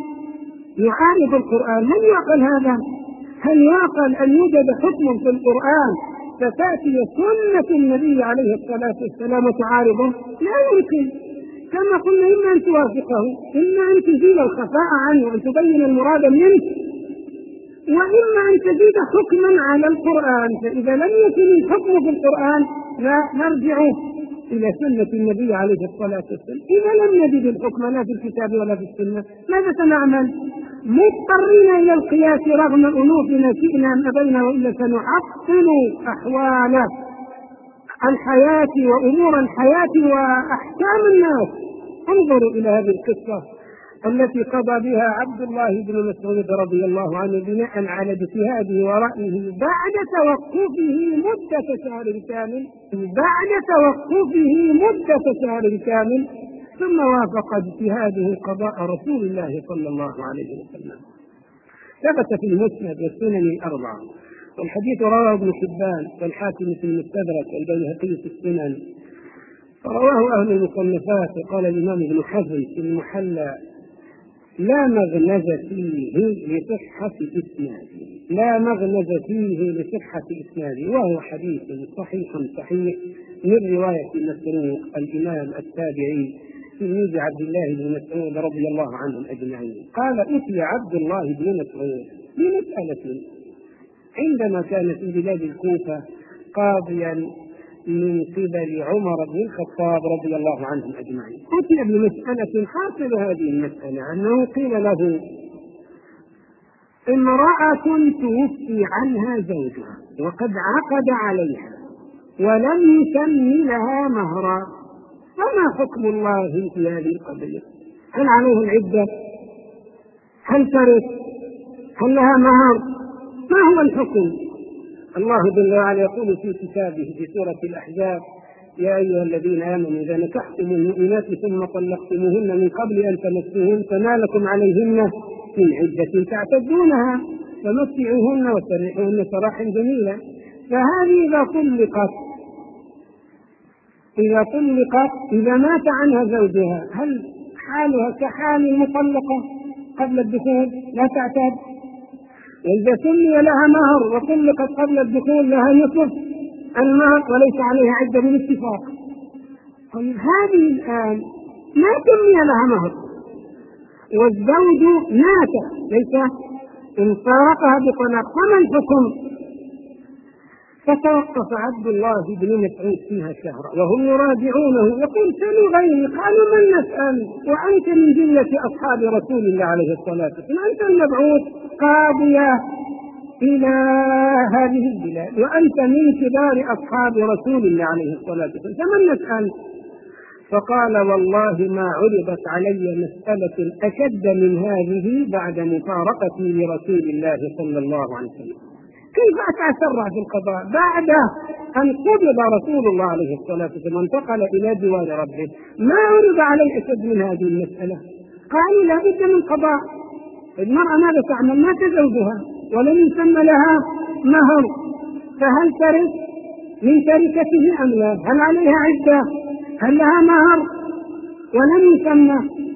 يعارض القرآن. هل يعقل هذا؟ هل يعقل أن يوجد حكم في القرآن فتأتي سنة النبي عليه الصلاة والسلام تعارضه؟ لا يمكن. كما قلنا إما أن توافقه، إما أن تزيل الخفاء عنه وأن تبين المراد منه، وإما أن تزيد حكما على القرآن. فإذا لم يكن الحكم في القرآن لا نرجع إلى سنة النبي عليه الصلاة والسلام. إذا لم نجد الحكم لا في الكتاب ولا في السنة ماذا سنعمل؟ مضطرين إلى القياس رغم أنوفنا شئنا ما بينه، وإلا سنعطل أحوال الحياة وأمور الحياة وأحكام الناس. انظروا إلى هذه القصة التي قضى بها عبد الله بن مسعود رضي الله عنه بناء على اجتهاده ورأيه بعد توقفه مدة شهر كامل بعد توقفه مدة شهر كامل ثم وافق اجتهاده قضاء رسول الله صلى الله عليه وسلم. ثبت في المسند والسنن الأربعة، والحديث رواه ابن حبان والحاكم في المستدرك والبيهقي في السنن، رواه أهل المصنفات. وقال الإمام ابن حزم في المحلى: لا مغنز فيه لصحة إسناده لا مغنز فيه لصحة إسناده وهو حديث صحيح صحيح من رواية مسروق الإمام التابعي تلميذ عبد الله بن مسعود رضي الله عنهم أجمعين. قال: أتي عبد الله بن مسعود بمسألة عندما كان في بلاد الكوفة قاضيا من قبل عمر بن الخطاب رضي الله عنهم أجمعين. أتي بمسألة حاصل هذه المسألة أنه قيل له: امرأة توفي عنها زوجها وقد عقد عليها ولم يسمي لها مهرا، فما حكم الله في هذه القضية؟ هل عليه العدة؟ هل ترث؟ هل لها مهر؟ ما هو الحكم؟ الله جل وعلا يقول في كتابه في سورة الأحزاب: يا أيها الذين آمنوا إذا نكحتم المؤمنات ثم طلقتموهن من قبل أن تمسوهن فما لكم عليهن من عدة تعتدونها فمتعوهن وسرحوهن سراحا جميلا. فهذه إذا طلقت إذا طلقت إذا مات عنها زوجها هل حالها كحال المطلقة قبل الدخول؟ لا تعتد. وإذا سمي لها مهر وطلقت قبل الدخول لها نصف المهر وليس عليها عدة بالاتفاق. طيب هذه الآن ما سمي لها مهر والزوج مات ليس إن فارقها بطلاق، فما الحكم؟ فتوقف عبد الله بن مسعود فيها شهرا وهم يراجعونه، يقول: سلوا غيري. قالوا: من نسأل وأنت من جملة أصحاب رسول الله عليه الصلاة والسلام، أنت المبعوث قاضية إلى هذه البلاد وأنت من كبار أصحاب رسول الله عليه الصلاة والسلام، فمن نسأل؟ فقال: والله ما عرضت علي مسألة أشد من هذه بعد مفارقتي لرسول الله صلى الله عليه وسلم. كيف أتسرع في القضاء بعد أن قبض رسول الله عليه الصلاة والسلام وانتقل إلى جوار ربه؟ ما عرض علي أشد من هذه المسألة. قالوا: لا بد من قضاء. المرأة ماذا تعمل؟ مات زوجها ولم يسمى لها مهر، فهل ترث من تركته أم لا؟ هل عليها عدة؟ هل لها مهر؟ ولم يسمى.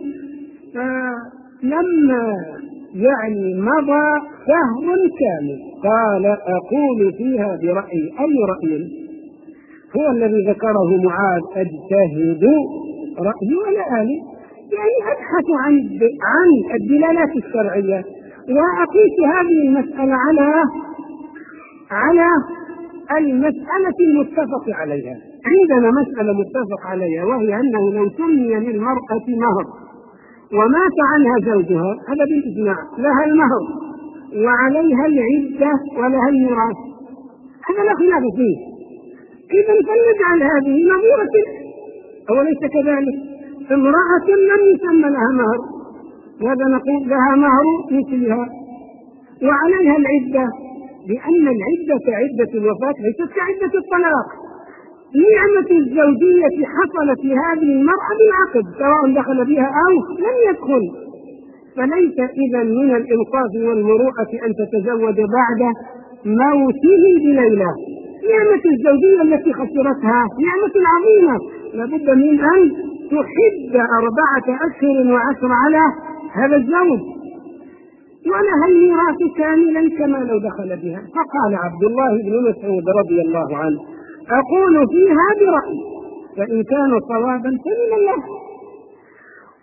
فلما يعني مضى شهر كامل قال: أقول فيها برأيي. أي رأي؟ هو الذي ذكره معاذ: أجتهد رأيي ولا آلي، يعني أبحث عن عن الدلالات الشرعية وأقيس هذه المسألة على على المسألة المتفق عليها. عندنا مسألة متفق عليها وهي أنه لو سمي للمرأة مهر ومات عنها زوجها هذا بالإجماع لها المهر وعليها العدة ولها الميراث، هذا لا خلاف فيه. إذا فلنجعل هذه نظيرة، أوليس كذلك؟ امرأة لم يسمى لها مهر، هذا نقول لها مهر مثلها وعليها العدة، لأن العدة عدة الوفاة ليست كعدة الطلاق. نعمة الزوجية حصلت لهذه المرأة بالعقد سواء دخل بها أو لم يدخل، فليس إذا من الإنصاف والمروءة أن تتزوج بعد موته بليلة. نعمة الزوجية التي خسرتها نعمة عظيمة، لابد من أن تحد أربعة أشهر وعشر على هذا الزوج، ولها الميراث كاملا كما لو دخل بها. فقال عبد الله بن مسعود رضي الله عنه: أقول فيها برأيي، فإن كان صوابا فمن الله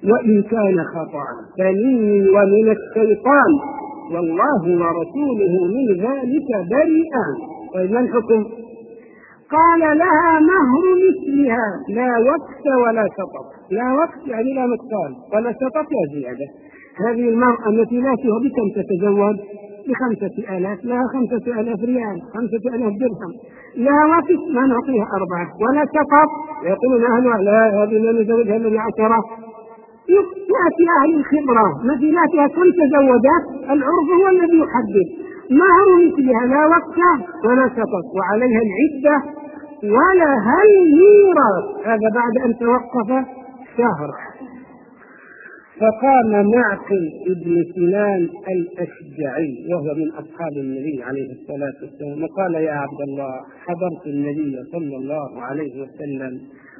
وإن كان خطأ فمني ومن الشيطان والله ورسوله من ذلك بريئان. وإذا الحكم قال لها مهر مثلها لا وقت ولا شطط. لا وقت يعني لا نقصان ولا شطط لا زيادة. هذه المرأة التي لا فيها بكم تتزوج؟ بخمسة آلاف، لها خمسة آلاف ريال، خمسة آلاف درهم، لها وقت ما نعطيها أربعة ولا شطط. يقولون أهلها لا هذه ما نزوجها إلا بعشرة. يأتي أهل الخبرة مثيلاتها كم تزوجت، العرف هو الذي يحدد. مهر مثلها لا وقت ولا شطط وعليها العدة ولها الميراث. هذا بعد أن توقف شهر. فقام معقل ابن سنان الأشجعي وهو من أصحاب النبي عليه الصلاة والسلام وقال يا عبد الله حضرت النبي صلى الله عليه وسلم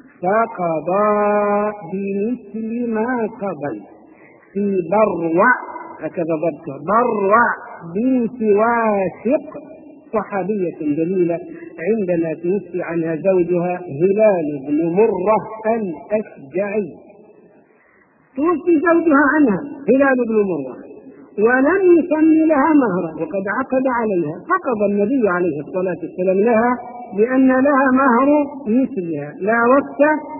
فقضى بمثل ما قضي في بروع، هكذا ضبطه، بروع بنت واشق صحابية جليلة عندما توفي عنها زوجها هلال بن مرة الأشجعي. توفي زوجها عنها هلال بن مرة ولم يسمي لها مهرا وقد عقد عليها، فقضى النبي عليه الصلاة والسلام لها بأن لها مهر مثلها لا وقت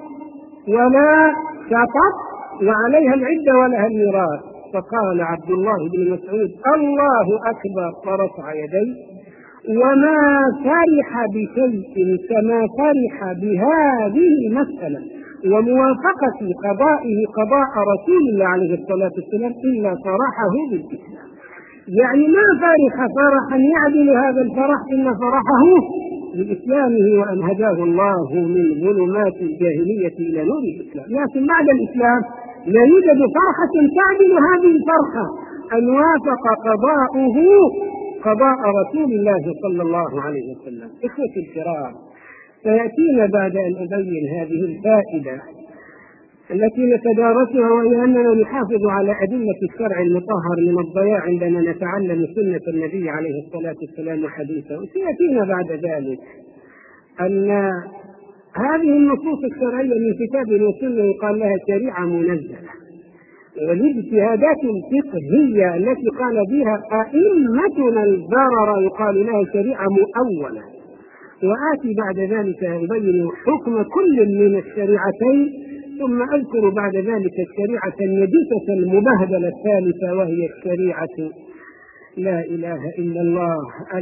ولا شطط وعليها العدة ولها الميراث. فقال عبد الله بن مسعود الله أكبر ورفع يديه وما فرح بشيء كما فرح بهذه المسألة وموافقة قضائه قضاء رسول الله عليه الصلاة والسلام إلا فرحه بالإسلام. يعني ما فرح فرحا يعدل هذا الفرح إلا فرحه بإسلامه وأن هداه الله من ظلمات الجاهلية إلى نور الإسلام. لكن بعد الإسلام لا يوجد فرحة تعدل هذه الفرحة أن وافق قضاؤه قضاء رسول الله صلى الله عليه وسلم. إخوتي الكرام، سيأتينا بعد أن أبين هذه الفائدة التي نتدارسها وهي أننا نحافظ على أدلة الشرع المطهر من الضياع عندما نتعلم سنة النبي عليه الصلاة والسلام وحديثه. سيأتينا بعد ذلك أن هذه النصوص الشرعية من كتاب وسنة يقال لها شريعة منزلة، والاجتهادات الفقهية التي قال بها أئمتنا البررة يقال لها شريعة مؤولة. وآتي بعد ذلك أبين حكم كل من الشريعتين ثم أذكر بعد ذلك الشريعة النجسة المبهدلة الثالثة وهي الشريعة لا إله إلا الله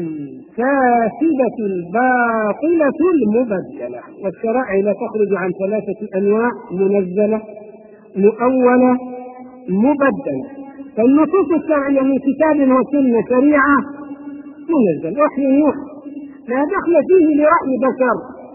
الفاسدة الباطلة المبدلة. والشرائع لا تخرج عن ثلاثة أنواع: منزلة، مؤولة، مبدلة. فالنصوص الشرعية من كتاب وسنة شريعة منزل وحي يوحى لا دخل فيه لرأي بشر.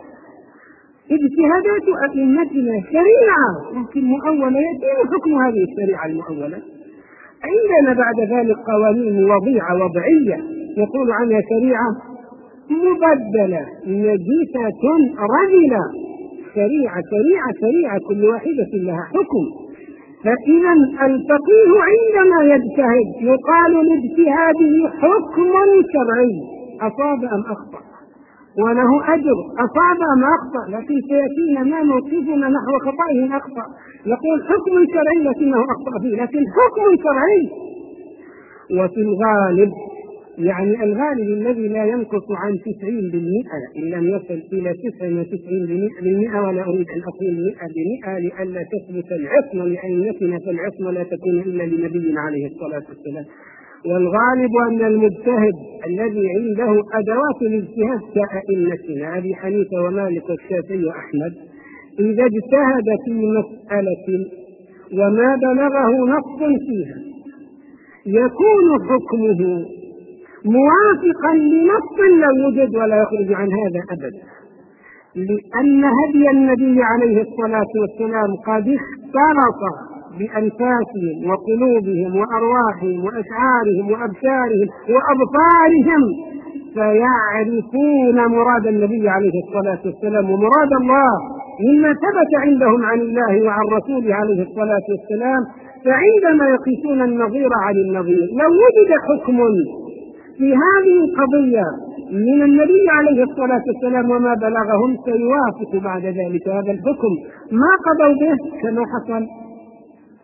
اجتهادات أئمتنا شريعة لكن مؤولة، يتم حكم هذه الشريعة المؤولة. عندنا بعد ذلك قوانين وضيعة وضعية يقول عنها شريعة مبدلة نجسة رذلة. شريعة شريعة شريعة كل واحدة لها حكم. فإذا الفقيه عندما يجتهد يقال لاجتهاده حكم شرعي أصاب أم أخطأ وله أجر، أصاب أم أخطأ، لكن سيأتينا ما موقفنا نحو خطئه أخطأ يقول حكم شرعي لكنه أخطأ فيه، لكن حكم شرعي. وفي الغالب يعني الغالب الذي لا ينقص عن تسعين بالمئة إن لم يصل إلى تسعة وتسعين بالمئة، ولا أريد أن أقول مئة بالمئة لئلا تثبت العصمة لأئمتنا، فالعصمة لا تكون إلا لنبينا عليه الصلاة والسلام. والغالب أن المجتهد الذي عنده أدوات الاجتهاد كأئمتنا أبي حنيفة ومالك والشافعي وأحمد إذا اجتهد في مسألة وما بلغه نص فيها يكون حكمه موافقا لنص لو وجد ولا يخرج عن هذا أبدا، لأن هدي النبي عليه الصلاة والسلام قد اختلط بأنفاسهم وقلوبهم وأرواحهم وأشعارهم وأبشارهم وأبصارهم فيعرفون مراد النبي عليه الصلاة والسلام ومراد الله مما ثبت عندهم عن الله وعن رسوله عليه الصلاة والسلام. فعندما يقيسون النظير عن النظير لو وجد حكم في هذه القضية من النبي عليه الصلاة والسلام وما بلغهم سيوافق بعد ذلك هذا الحكم ما قضوا به كما حصل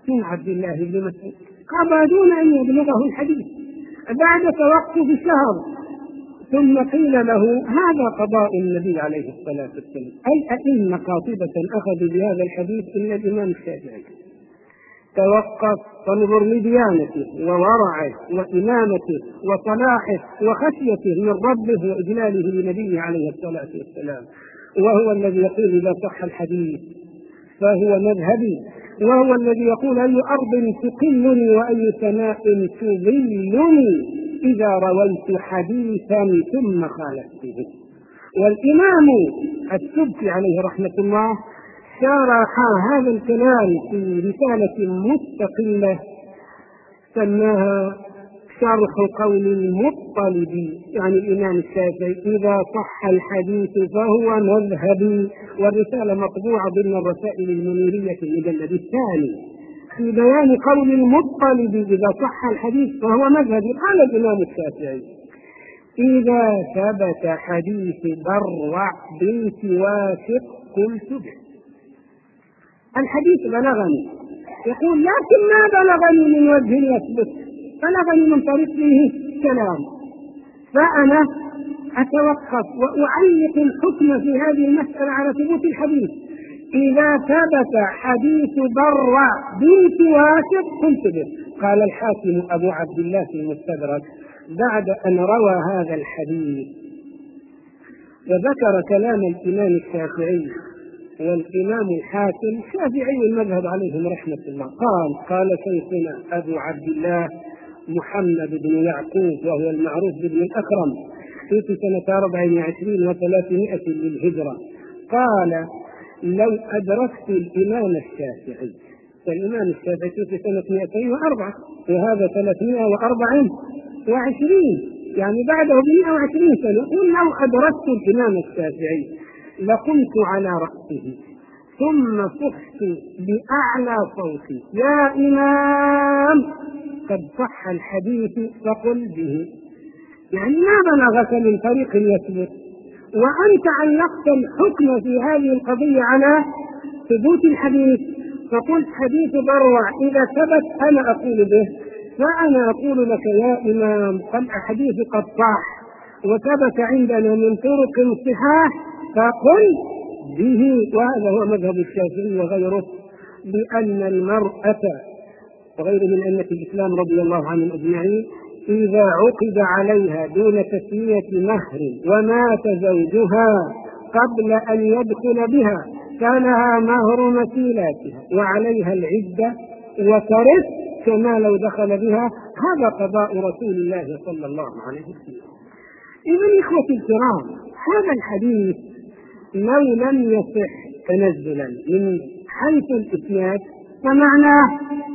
من عبد الله بن مسعود قضى دون أن يبلغه الحديث بعد توقف شهر، ثم قيل له هذا قضاء النبي عليه الصلاة والسلام. الأئمة قاطبة أخذوا بهذا الحديث إلا الإمام الشافعي توقف فانظر لديانته وورعه وإمامته وصلاحه وخشيته من ربه وإجلاله لنبيه عليه الصلاة والسلام، وهو الذي يقول إذا صح الحديث فهو مذهبي، وهو الذي يقول أي أرض تقلني وأي سماء تظلني إذا رويت حديثا ثم خالفته. والإمام السبكي عليه رحمة الله شرح هذا الكلام في رسالة مستقلة سماها شرح قول المطلبي، يعني الإمام الشافعي إذا صح الحديث فهو مذهبي، والرسالة مطبوعة ضمن الرسائل المنيرية في المجلد الثاني في بيان قول المطلبي إذا صح الحديث فهو مذهبي. قال الإمام الشافعي إذا ثبت حديث بروع بنت واثق قلت به. الحديث بلغني، يقول لكن ما بلغني من وجه يثبت، بلغني من طريق فيه كلام، فأنا أتوقف وأعلق الحكم في هذه المسألة على ثبوت الحديث. إذا ثبت حديث بروع بنت واثق قلت به. قال الحاكم أبو عبد الله في المستدرك بعد أن روى هذا الحديث وذكر كلام الإمام الشافعي والإمام الحاكم شافعي المذهب عليهم رحمة الله، قال قال شيخنا أبو عبد الله محمد بن يعقوب وهو المعروف بابن الأكرم في سنة أربع وعشرين وثلاثمائة للهجرة، قال لو أدركت الإمام الشافعي، فالإمام الشافعي في سنة مئتين وأربعة وهذا ثلاثمائة وأربعة وعشرين، يعني بعده بمئة وعشرين سنة، يقول لو أدركت الإمام الشافعي لقمت على رأسه ثم صحت بأعلى صوتي يا إمام قد صح الحديث فقل به. يعني ما بلغك من طريق يثبت وأنت علقت الحكم في هذه القضية على ثبوت الحديث، فقلت حديث بروع إذا ثبت أنا أقول به، فأنا أقول لك يا إمام الحديث قد صح وثبت عندنا من طرق صحاح فقل به. وهذا هو مذهب الشافعي وغيره، بأن المرأة وغير من أئمة الإسلام رضي الله عنهم أجمعين إذا عقد عليها دون تسمية مهر ومات زوجها قبل أن يدخل بها كانها مهر مثيلاتها وعليها العدة وترث كما لو دخل بها. هذا قضاء رسول الله صلى الله عليه وسلم. إذن إخوتي الكرام، هذا الحديث لو لم يصح تنزلا من حيث الإسناد فمعناه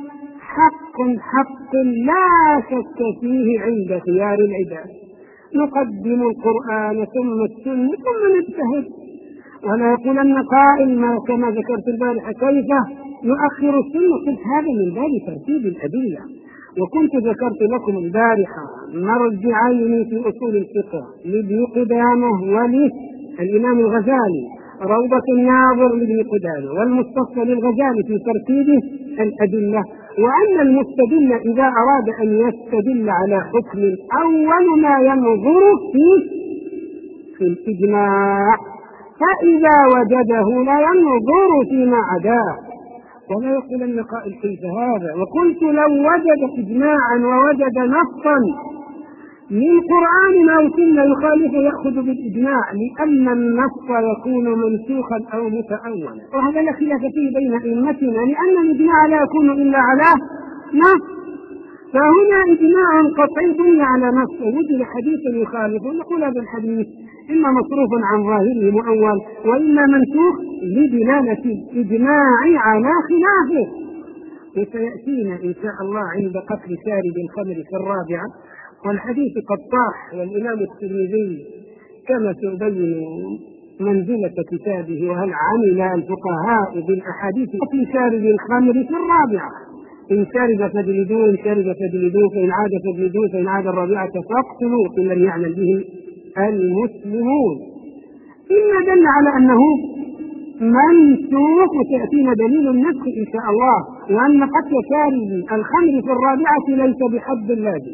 حق حق لا شك فيه عند خيار العباد، نقدم القرآن ثم السنة ثم نجتهد، ولا يقولن قائل ما كما ذكرت البارحة كيف نؤخر السنة، قلت هذا من باب ترتيب الأدلة. وكنت ذكرت لكم البارحة مرجعين في أصول الفقه لابن قدامة وللإمام الغزالي، روضة الناظر لابن قدامة والمستصفى للغزالي في ترتيب الأدلة، وأن المستدل إذا أراد أن يستدل على حكم أول ما ينظر فيه في الإجماع، فإذا وجده لا ينظر فيما عداه. ولا يقول أن قائل كيف هذا، وقلت لو وجد إجماعا ووجد نصا من قرآن أو سنة يخالف يأخذ بالإجماع، لأن النص يكون منسوخا أو متأولا، وهذا لا خلاف فيه بين أئمتنا، لأن الإجماع لا يكون إلا على نص، فهنا إجماع قطعي بني على نص ووجد حديث يخالف، نقول هذا الحديث إما مصروف عن ظاهره مؤول وإما منسوخ لدلالة الإجماع على خلافه. وسيأتينا إن شاء الله عند قتل شارب الخمر في الرابعة، والحديث قد صح، والإمام الترمذي كما سيبين منزلة كتابه وهل عمل الفقهاء بالأحاديث قتل شارب الخمر في الرابعة، إن شرب فاجلدوه إن شرب فاجلدوه فإن عاد فاجلدوه فإن عاد الرابعة فاقتلوه إن لم يعمل به المسلمون. إما دل على أنه منسوخ، وسيأتينا دليل النسخ إن شاء الله، وأن قتل شارب الخمر في الرابعة ليس بحد لازم.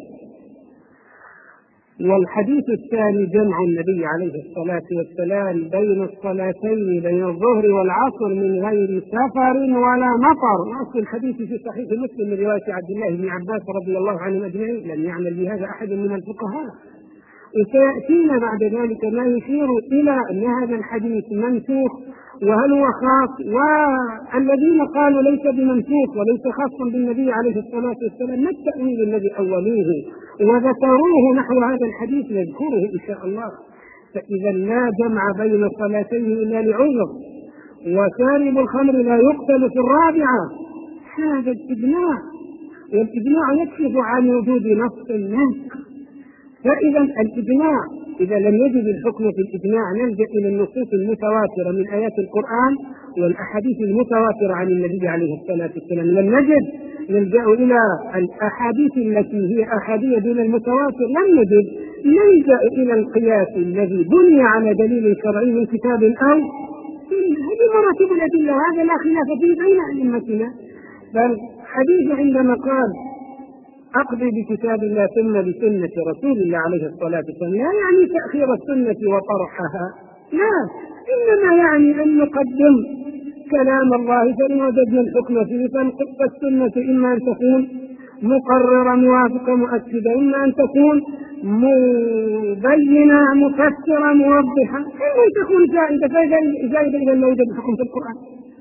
والحديث الثاني جمع النبي عليه الصلاة والسلام بين الصلاتين بين الظهر والعصر من غير سفر ولا مطر، نص الحديث في صحيح مسلم من رواية عبد الله بن عباس رضي الله عنهم أجمعين، لم يعمل بهذا أحد من الفقهاء. وسيأتينا بعد ذلك ما يشير إلى أن هذا الحديث منسوخ وهل هو خاص، والذين قالوا ليس بمنسوخ وليس خاصا بالنبي عليه الصلاة والسلام ما التأويل الذي أولوه وذكروه نحو هذا الحديث نذكره إن شاء الله. فإذا لا جمع بين صلاتين إلا لعذر، وشارب الخمر لا يقتل في الرابعة، هذا الإجماع، والإجماع يكشف عن وجود نص النسخ. فإذا الإجماع إذا لم يجد الحكم في الإجماع نلجأ إلى النصوص المتواترة من آيات القرآن والأحاديث المتواترة عن النبي عليه الصلاة والسلام. لم نجد نلجأ إلى الأحاديث التي هي أحادية دون المتواتر، لم نجد نلجأ إلى القياس الذي بني على دليل شرعي من كتاب أو هذه مراتب الأدلة، هذا لا خلاف فيه بين أئمتنا. بل حديث عندما قال أقضي بكتاب الله ثم بسنة رسول الله عليه الصلاة والسلام لا يعني تأخير السنة وطرحها، لا، إنما يعني أن نقدم كلام الله فإن وجدنا الحكم فيه فنقص السنة، إما أن تكون مقررة موافقة مؤكدة، إما أن تكون مبينة مفسرة موضحة، إما أن تكون زائدة فزائدة إذا لم يوجد الحكم في القرآن.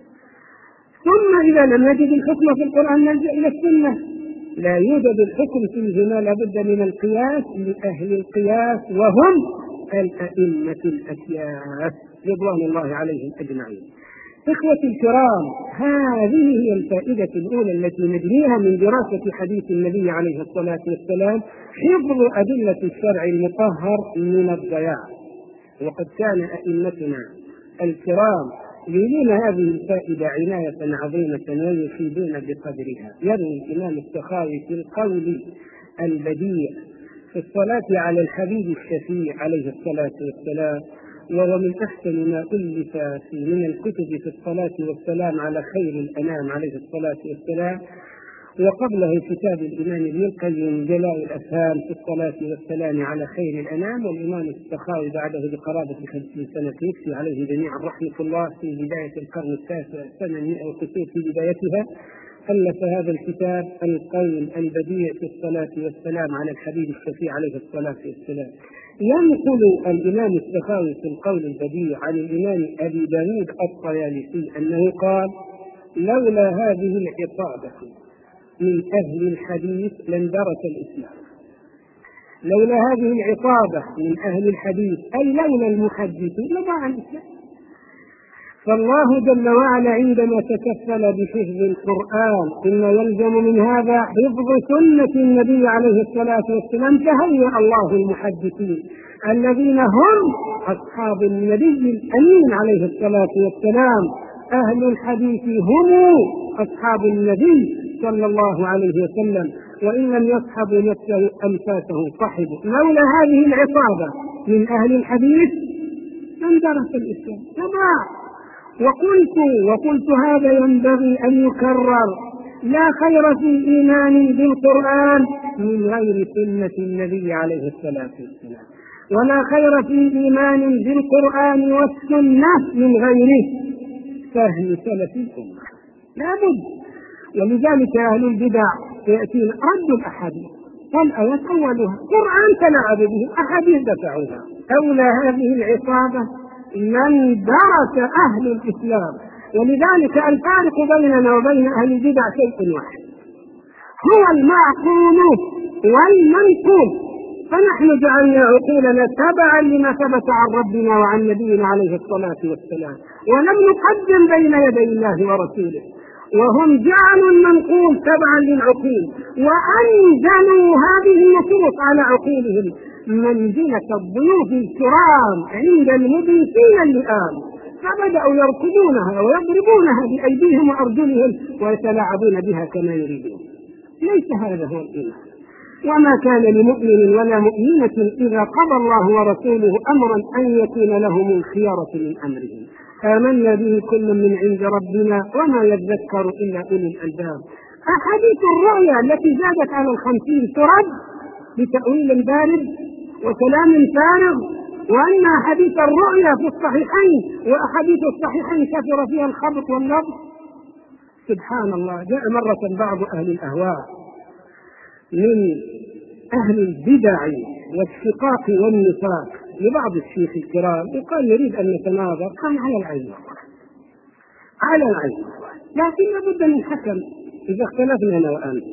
ثم إذا لم نجد الحكم في القرآن نلجأ إلى السنة، لا يوجد الحكم فيهما لابد من القياس لأهل القياس وهم الأئمة الأكياس رضوان الله عليهم أجمعين. إخوتي الكرام، هذه هي الفائدة الأولى التي نجنيها من دراسة حديث النبي عليه الصلاة والسلام، حفظ أدلة الشرع المطهر من الضياع. وقد كان أئمتنا الكرام يريدون هذه الفائدة عناية عظيمة ويفيدون بقدرها. يروي الإمام السخاوي في القول البديع في الصلاة على الحبيب الشفيع عليه الصلاة والسلام، وهو من أحسن ما ألف في من الكتب في الصلاة والسلام على خير الأنام عليه الصلاة والسلام، وقبله كتاب الإمام ابن القيم جلاء الأفهام في الصلاة والسلام على خير الأنام، والإمام السخاوي بعده بقرابة خمسين سنة يكفي عليه جميعا رحمة الله في بداية القرن التاسع ثمانمائة وكسور في بدايتها ألف هذا الكتاب القول البديع في الصلاة والسلام على الحبيب الشفيع عليه الصلاة والسلام. ينقل الإمام السخاوي في القول البديع عن الإمام أبي داود الطيالسي أنه قال: لولا هذه العصابة من أهل الحديث لاندرس الإسلام. لولا هذه العصابة من أهل الحديث أي لولا المحدثين لضاع الإسلام. فالله جل وعلا عندما تكفل بحفظ القرآن إن يلزم من هذا حفظ سنة النبي عليه الصلاة والسلام، فهيأ الله المحدثين الذين هم أصحاب النبي الأمين عليه الصلاة والسلام. أهل الحديث هم أصحاب النبي صلى الله عليه وسلم، وإن لم يصحبوا نفسه أنفاسه صحبوا. لولا هذه العصابة من أهل الحديث لاندرس الإسلام تضاع. وقلت وقلت هذا ينبغي أن يكرر: لا خير في إيمان بالقرآن من غير سنة النبي عليه الصلاة والسلام، ولا خير في إيمان بالقرآن والسنة من غيره فهم سلف الأمة. لا بد. ولذلك أهل البدع يأتين رد الأحاديث والآيات أولها قرآن تلاعب به، أحاديث دفعوها. أولى هذه العصابة من درس أهل الإسلام. ولذلك الفارق بيننا وبين أهل البدع شيء واحد، هو المعقول والمنقول. فنحن جعلنا عقولنا تبعا لما ثبت عن ربنا وعن نبينا عليه الصلاة والسلام، ولم نقدم بين يدي الله ورسوله. وهم جعلوا المنقول تبعا للعقول وأنزلوا هذه النصوص على عقولهم منزلة الضيوف الكرام عند المدرسين اللئام، فبدأوا يركضونها ويضربونها بأيديهم وأرجلهم ويتلاعبون بها كما يريدون. ليس هذا هو الإيمان. وما كان لمؤمن ولا مؤمنة إذا قضى الله ورسوله أمرا أن يكون لهم الخيارة من أمرهم. آمنا به كل من عند ربنا وما يذكر إلا أولي الألباب. أحاديث الرؤيا التي زادت على الخمسين ترد بتأويل بارد وكلام فارغ، وأن أحاديث الرؤيا في الصحيحين وأحاديث الصحيحين كثر فيها الخبط واللبس. سبحان الله. جاء مرة بعض أهل الأهواء من أهل البدع والشقاق والنفاق لبعض الشيخ الكرام وقال نريد أن نتناظر. قال على العين على العين، لكن لابد من حكم إذا اختلفنا أنا وأنت.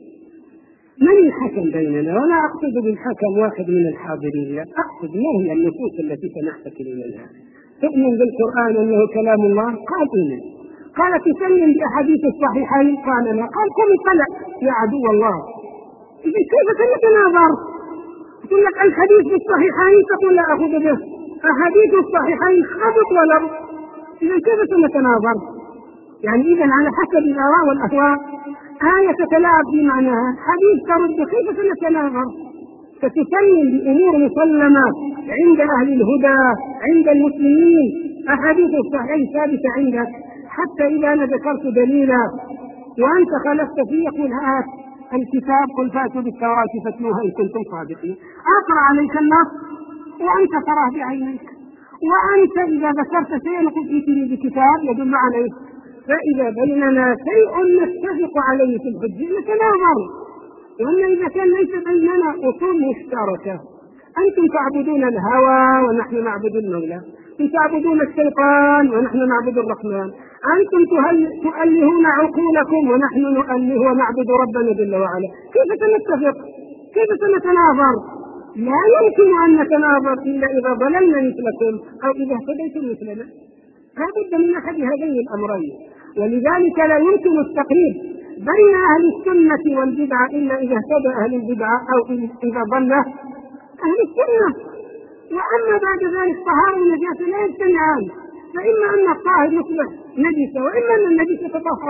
من الحكم بيننا؟ ولا أقصد بالحكم واحد من الحاضرين، أقصد ما هي النصوص التي سنحتكم إليها. تؤمن بالقرآن أنه كلام الله؟ قال إيمان. قال تسلم بأحاديث الصحيحين؟ قال لا. قال كم طلع يا عدو الله. إذا كيف سنتناظر؟ يقول لك الحديث في الصحيحين تقول لا أخذ به، أحاديث الصحيحين خبط ولبط. إذا كيف سنتناظر؟ يعني إذا على حسب الآراء والأهواء آية تتلاعب في معناها، حديث ترد، كيف سنتناظر؟ فتسلم بأمور مسلمة عند أهل الهدى عند المسلمين. أحاديث الصحيحين ثابتة عندك، حتى إذا أنا ذكرت دليلا وأنت خالفت فيه يقول هات الكتاب قل فاتوا بالتوراة فاتلوها إن كنتم صادقين. أقرأ عليك النص وأنت تراه بعينيك، وأنت إذا ذكرت شيئا قلت ائتني بكتاب يدل عليه. فإذا بيننا شيء نتفق عليه في الحجة نتناظر. وأما إذا كان ليس بيننا أصول مشتركة، أنتم تعبدون الهوى ونحن نعبد المولى، أنتم تعبدون الشيطان ونحن نعبد الرحمن، أنتم تؤلهون عقولكم ونحن نؤله ونعبد ربنا جل وعلا، كيف سنتفق؟ كيف سنتناظر؟ لا يمكن أن نتناظر إلا إذا ضللنا مثلكم أو إذا اهتديتم مثلنا. لا بد من أحد هذين الأمرين. ولذلك لا يمكن التقريب بين أهل السنة والبدعة إلا إذا اهتدى أهل البدعة أو إذا ضل أهل السنة. وأما بعد ذلك طهارة ونجاسة لا يجتمعان، فإما أن الطاهر يصبح نجسة وإما أن النجسة تطهر.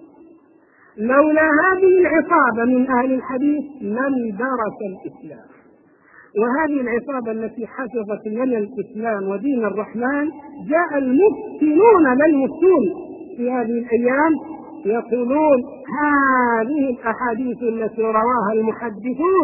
لولا هذه العصابة من أهل الحديث لم درس الإسلام. وهذه العصابة التي حفظت لنا الإسلام ودين الرحمن جاء المفتنون لا المفتون في هذه الأيام يقولون هذه الأحاديث التي رواها المحدثون.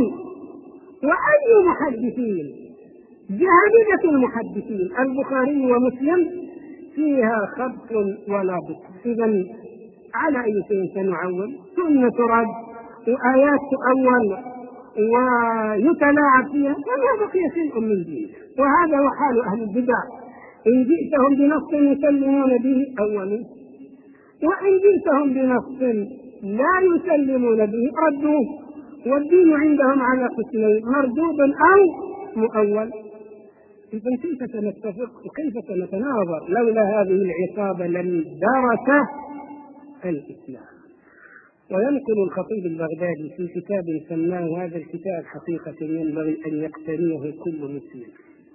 وأي محدثين؟ جهابذة المحدثين البخاري ومسلم فيها خبط ولا بط. إذا على أي شيء سنعول؟ سنة ترد وآيات تؤول ويتلاعب فيها، وما بقي شيء من دين. وهذا هو حال أهل البدع. إن جئتهم بنص يسلمون به أولا، وإن جئتهم بنص لا يسلمون به ردوه. والدين عندهم على قسمين، مردود أو مؤول. إذا كيف سنتفق وكيف سنتناظر لولا هذه العصابة لم درس الإسلام؟ وينقل الخطيب البغدادي في كتاب سماه، هذا الكتاب حقيقة ينبغي أن يقتنيه كل مسلم،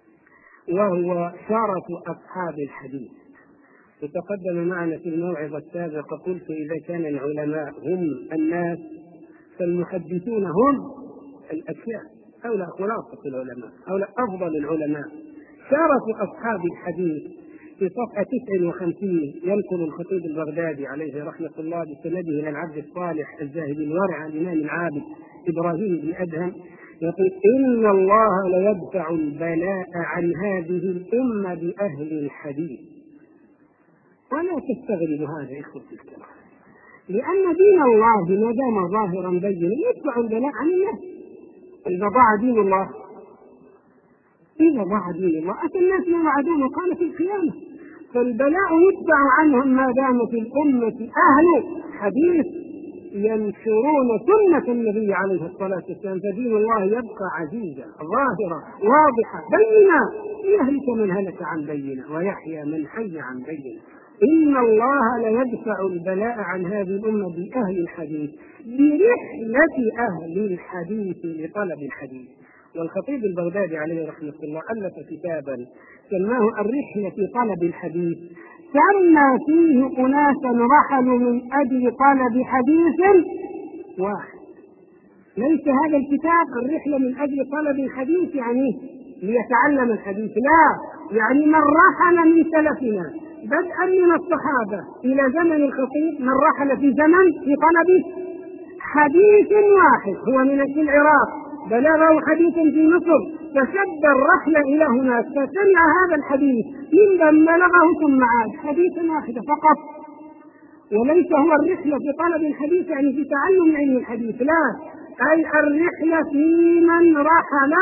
وهو شرف أصحاب الحديث. وتقدم معنا في الموعظة السابقة قلت إذا كان العلماء هم الناس فالمحدثون هم الأشياء، هؤلاء خلاصة العلماء، هؤلاء أفضل العلماء. شرف أصحاب الحديث في صفحة تسعة وخمسين ينقل الخطيب البغدادي عليه رحمة الله بسنده إلى العبد الصالح الزاهد الورع الإمام العابد إبراهيم بن أدهم يقول إن الله ليدفع البلاء عن هذه الأمة بأهل الحديث. ولا تستغرب هذا إخوة الكرام، لأن دين الله ما دام ظاهرا بينا يدفع البلاء عن الناس. إذا ضاع دين الله إذا ضاع دين الله أتى الناس ما وعدون وقال في القيامة. فالبلاء يدفع عنهم ما دام في الأمة أهل حديث ينشرون سنة النبي عليه الصلاة والسلام، فدين الله يبقى عزيزا ظاهرا واضحا بينا، يهلك من هلك عن بينه ويحيى من حي عن بينه. إن الله ليدفع البلاء عن هذه الأمة بأهل الحديث برحلة أهل الحديث لطلب الحديث. والخطيب البغدادي عليه رحمة الله ألف كتابا سماه الرحلة في طلب الحديث، سمى فيه أناسا رحلوا من أجل طلب حديث واحد. ليس هذا الكتاب الرحلة من أجل طلب الحديث يعني ليتعلم الحديث، لا، يعني من رحل من سلفنا بدءا من الصحابة إلى زمن الخطيب من رحل في زمن في طلب حديث واحد هو من العراق بلغه حديث في مصر فشد الرحل إلى هناك فسمع هذا الحديث ممن بلغه ثم عاد حديثا واحدا فقط. وليس هو الرحلة في طلب الحديث يعني في تعلم علم الحديث، لا، أي الرحلة في من رحل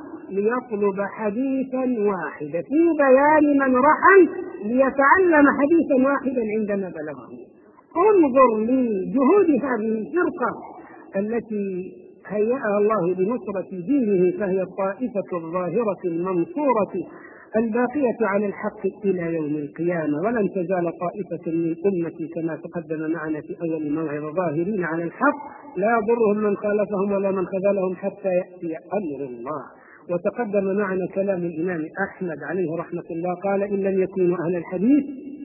ليطلب حديثا واحدا، في بيان من رحل ليتعلم حديثا واحدا عندما بلغه. انظر لجهود هذه الفرقة التي هيأها الله لنصرة دينه، فهي الطائفة الظاهرة المنصورة الباقية على الحق إلى يوم القيامة، ولن تزال طائفة من أمتي كما تقدم معنا في أول موعظة ظاهرين على الحق لا يضرهم من خالفهم ولا من خذلهم حتى يأتي أمر الله. وتقدم معنا كلام الإمام أحمد عليه رحمة الله قال: إن لم يكونوا أهل الحديث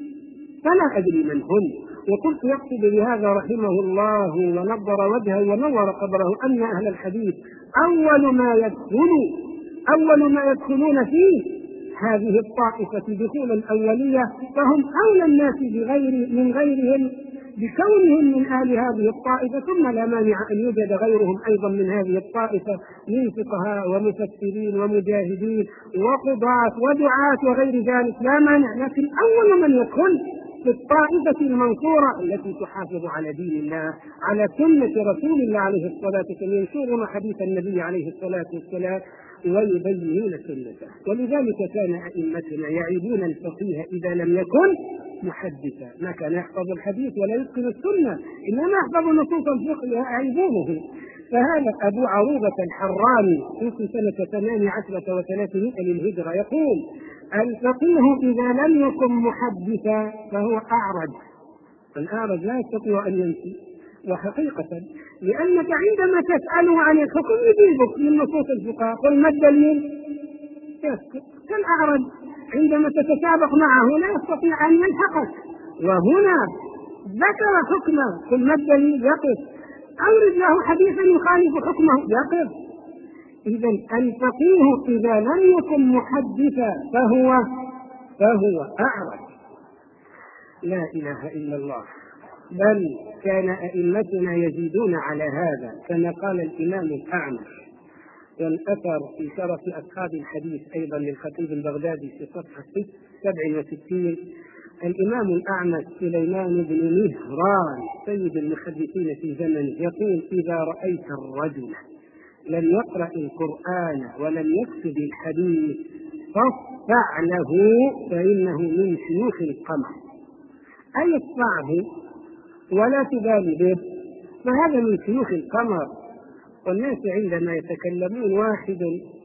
فلا أدري من هم. وقلت يقصد بهذا رحمه الله ونظر وجهه ونور قبره أن أهل الحديث أول ما يدخل أول ما يدخلون فيه هذه الطائفة دخولا أولية، فهم أولى الناس بغير من غيرهم بكونهم من أهل هذه الطائفة، ثم لا مانع أن يوجد غيرهم أيضا من هذه الطائفة من فقهاء ومفسرين ومجاهدين وقضاة ودعاة وغير ذلك، لا مانع، لكن أول من يدخل في الطائفة المنصورة التي تحافظ على دين الله على سنة رسول الله عليه الصلاة والسلام، ينشرون حديث النبي عليه الصلاة والسلام ويبينون سنته. ولذلك كان أئمتنا يعيبون الفقيه إذا لم يكن محدثا، ما كان يحفظ الحديث ولا يتقن السنة، إنما يحفظ نصوص الفقه يعيبونه. فهذا أبو عروبة الحراني في سنة ثمان عشرة وثلاثمائة للهجرة يقول: الفقيه إذا لم يكن محدثا فهو أعرج. الأعرج لا يستطيع أن ينسي، وحقيقة لأنك عندما تسأله عن الحكم يجيبك من نصوص الفقهاء، قل ما الدليل؟ يسكت. كالأعرج عندما تتسابق معه لا يستطيع أن يلحقك، وهنا ذكر حكمه، قل ما الدليل؟ يقف. أورد له حديثا يخالف حكمه، يقف. إذا الفقيه إذا لم يكن محدثا فهو فهو أعرج. لا إله إلا الله. بل كان أئمتنا يزيدون على هذا كما قال الإمام الأعمش، والأثر في شرف أصحاب الحديث أيضا للخطيب البغدادي في صفحة سبع وستين: الإمام الأعمش سليمان بن مهران سيد المحدثين في زمنه يقول: إذا رأيت الرجل لم يقرأ القرآن ولم يكتب الحديث فاصفع له فإنه من شيوخ القمر، أي اصفعه ولا تبالي به، فهذا من شيوخ القمر. والناس عندما يتكلمون واحد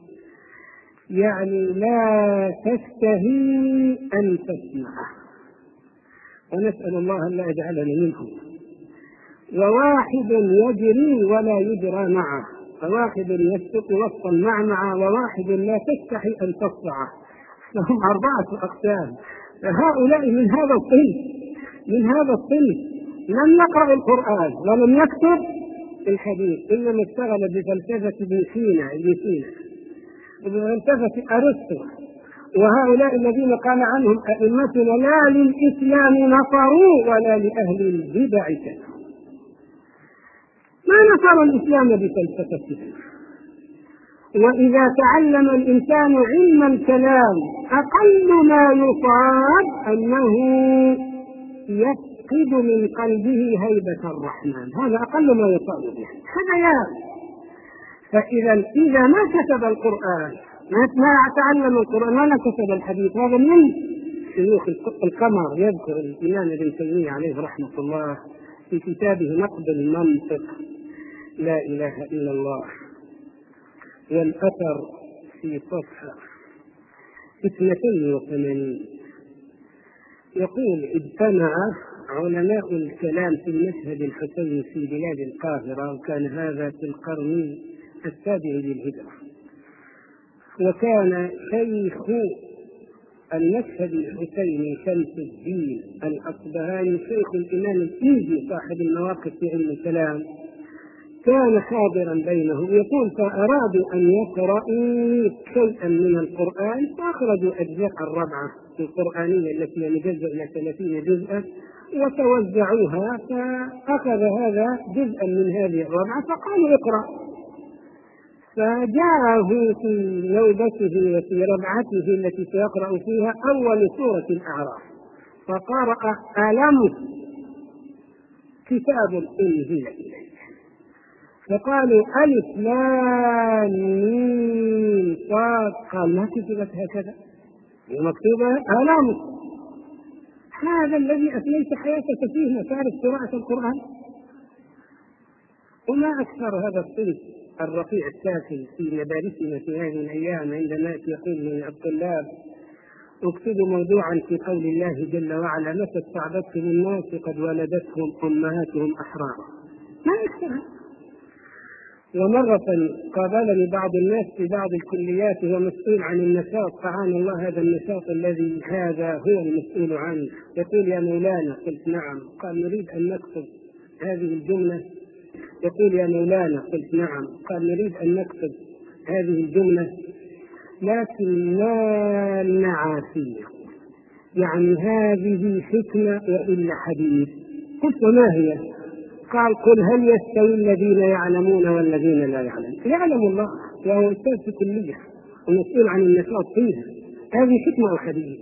يعني لا تشتهي أن تسمعه، ونسأل الله أن لا يجعلنا منهم، وواحد يجري ولا يجرى معه، وواحد يسقط وسط المعمعة، وواحد لا تستحي أن تصفعه، فهم أربعة أقسام. فهؤلاء من هذا الصنف من هذا الصنف لم يقرأ القرآن ولم يكتب الحديث، إنما اشتغل بفلسفة ابن سينا وبفلسفة أرسطو، وهؤلاء الذين قال عنهم أئمتنا: لا للإسلام نصروا ولا لأهل البدع كفروا. ما نصر الإسلام بفلسفته. وإذا تعلم الإنسان علم الكلام أقل ما يصاب أنه يفقد من قلبه هيبة الرحمن، هذا أقل ما يصاب به، هذا يا فإذا إذا ما كتب القرآن ما تعلم القرآن ولا كتب الحديث، هذا من شيوخ القمر. يذكر الإمام ابن تيمية عليه رحمة الله في كتابه نقد المنطق: لا إله إلا الله. والأثر في صفحة اثنتين وثمانين يقول: اجتمع علماء الكلام في المشهد الحسيني في بلاد القاهرة، وكان هذا في القرن السابع للهجرة، وكان شيخ المشهد الحسيني شمس الدين الأصبهاني شيخ الإمام الإيجي صاحب المواقف في علم الكلام كان حاضرا بينهم، يقول فأرادوا أن يقرأوا شيئا من القرآن فأخرجوا أجزاء الربعة القرآنية التي مجزء إلى ثلاثين جزءا وتوزعوها، فأخذ هذا جزءا من هذه الربعة فقالوا اقرأ. فجاءه في نوبته وفي ربعته التي سيقرأ فيها أول سورة الأعراف فقرأ ألم كتاب أنزل إليك، فقالوا ألف لام ميم صاد، قال ما كتبت هكذا، ومكتوبة ألم. هذا الذي أفنيت حياتك فيه مسارة قراءة القرآن. وما أكثر هذا الصنف الرفيع السافل في مدارسنا في هذه الأيام عندما يقول من الطلاب اكتبوا موضوعا في قول الله جل وعلا متى استعبدتم الناس قد ولدتهم أمهاتهم أحرارا. ما أكثر. ومرة قابلني بعض الناس في بعض الكليات وهو مسؤول عن النشاط، فعان الله هذا النشاط الذي هذا هو المسؤول عنه، يقول يا مولانا، قلت نعم، قال نريد أن نكتب هذه الجملة، يقول يا مولانا، قلت نعم، قال نريد أن نكتب هذه الجملة لكن ما النعاسية، يعني هذه حكمة وإلا حديث. قلت وما هي؟ قال قل هل يستوي الذين يعلمون والذين لا يعلمون. يعلم الله وهو أستاذ في كلية ومسؤول عن النشاط فيها، هذه حكمة وحديث.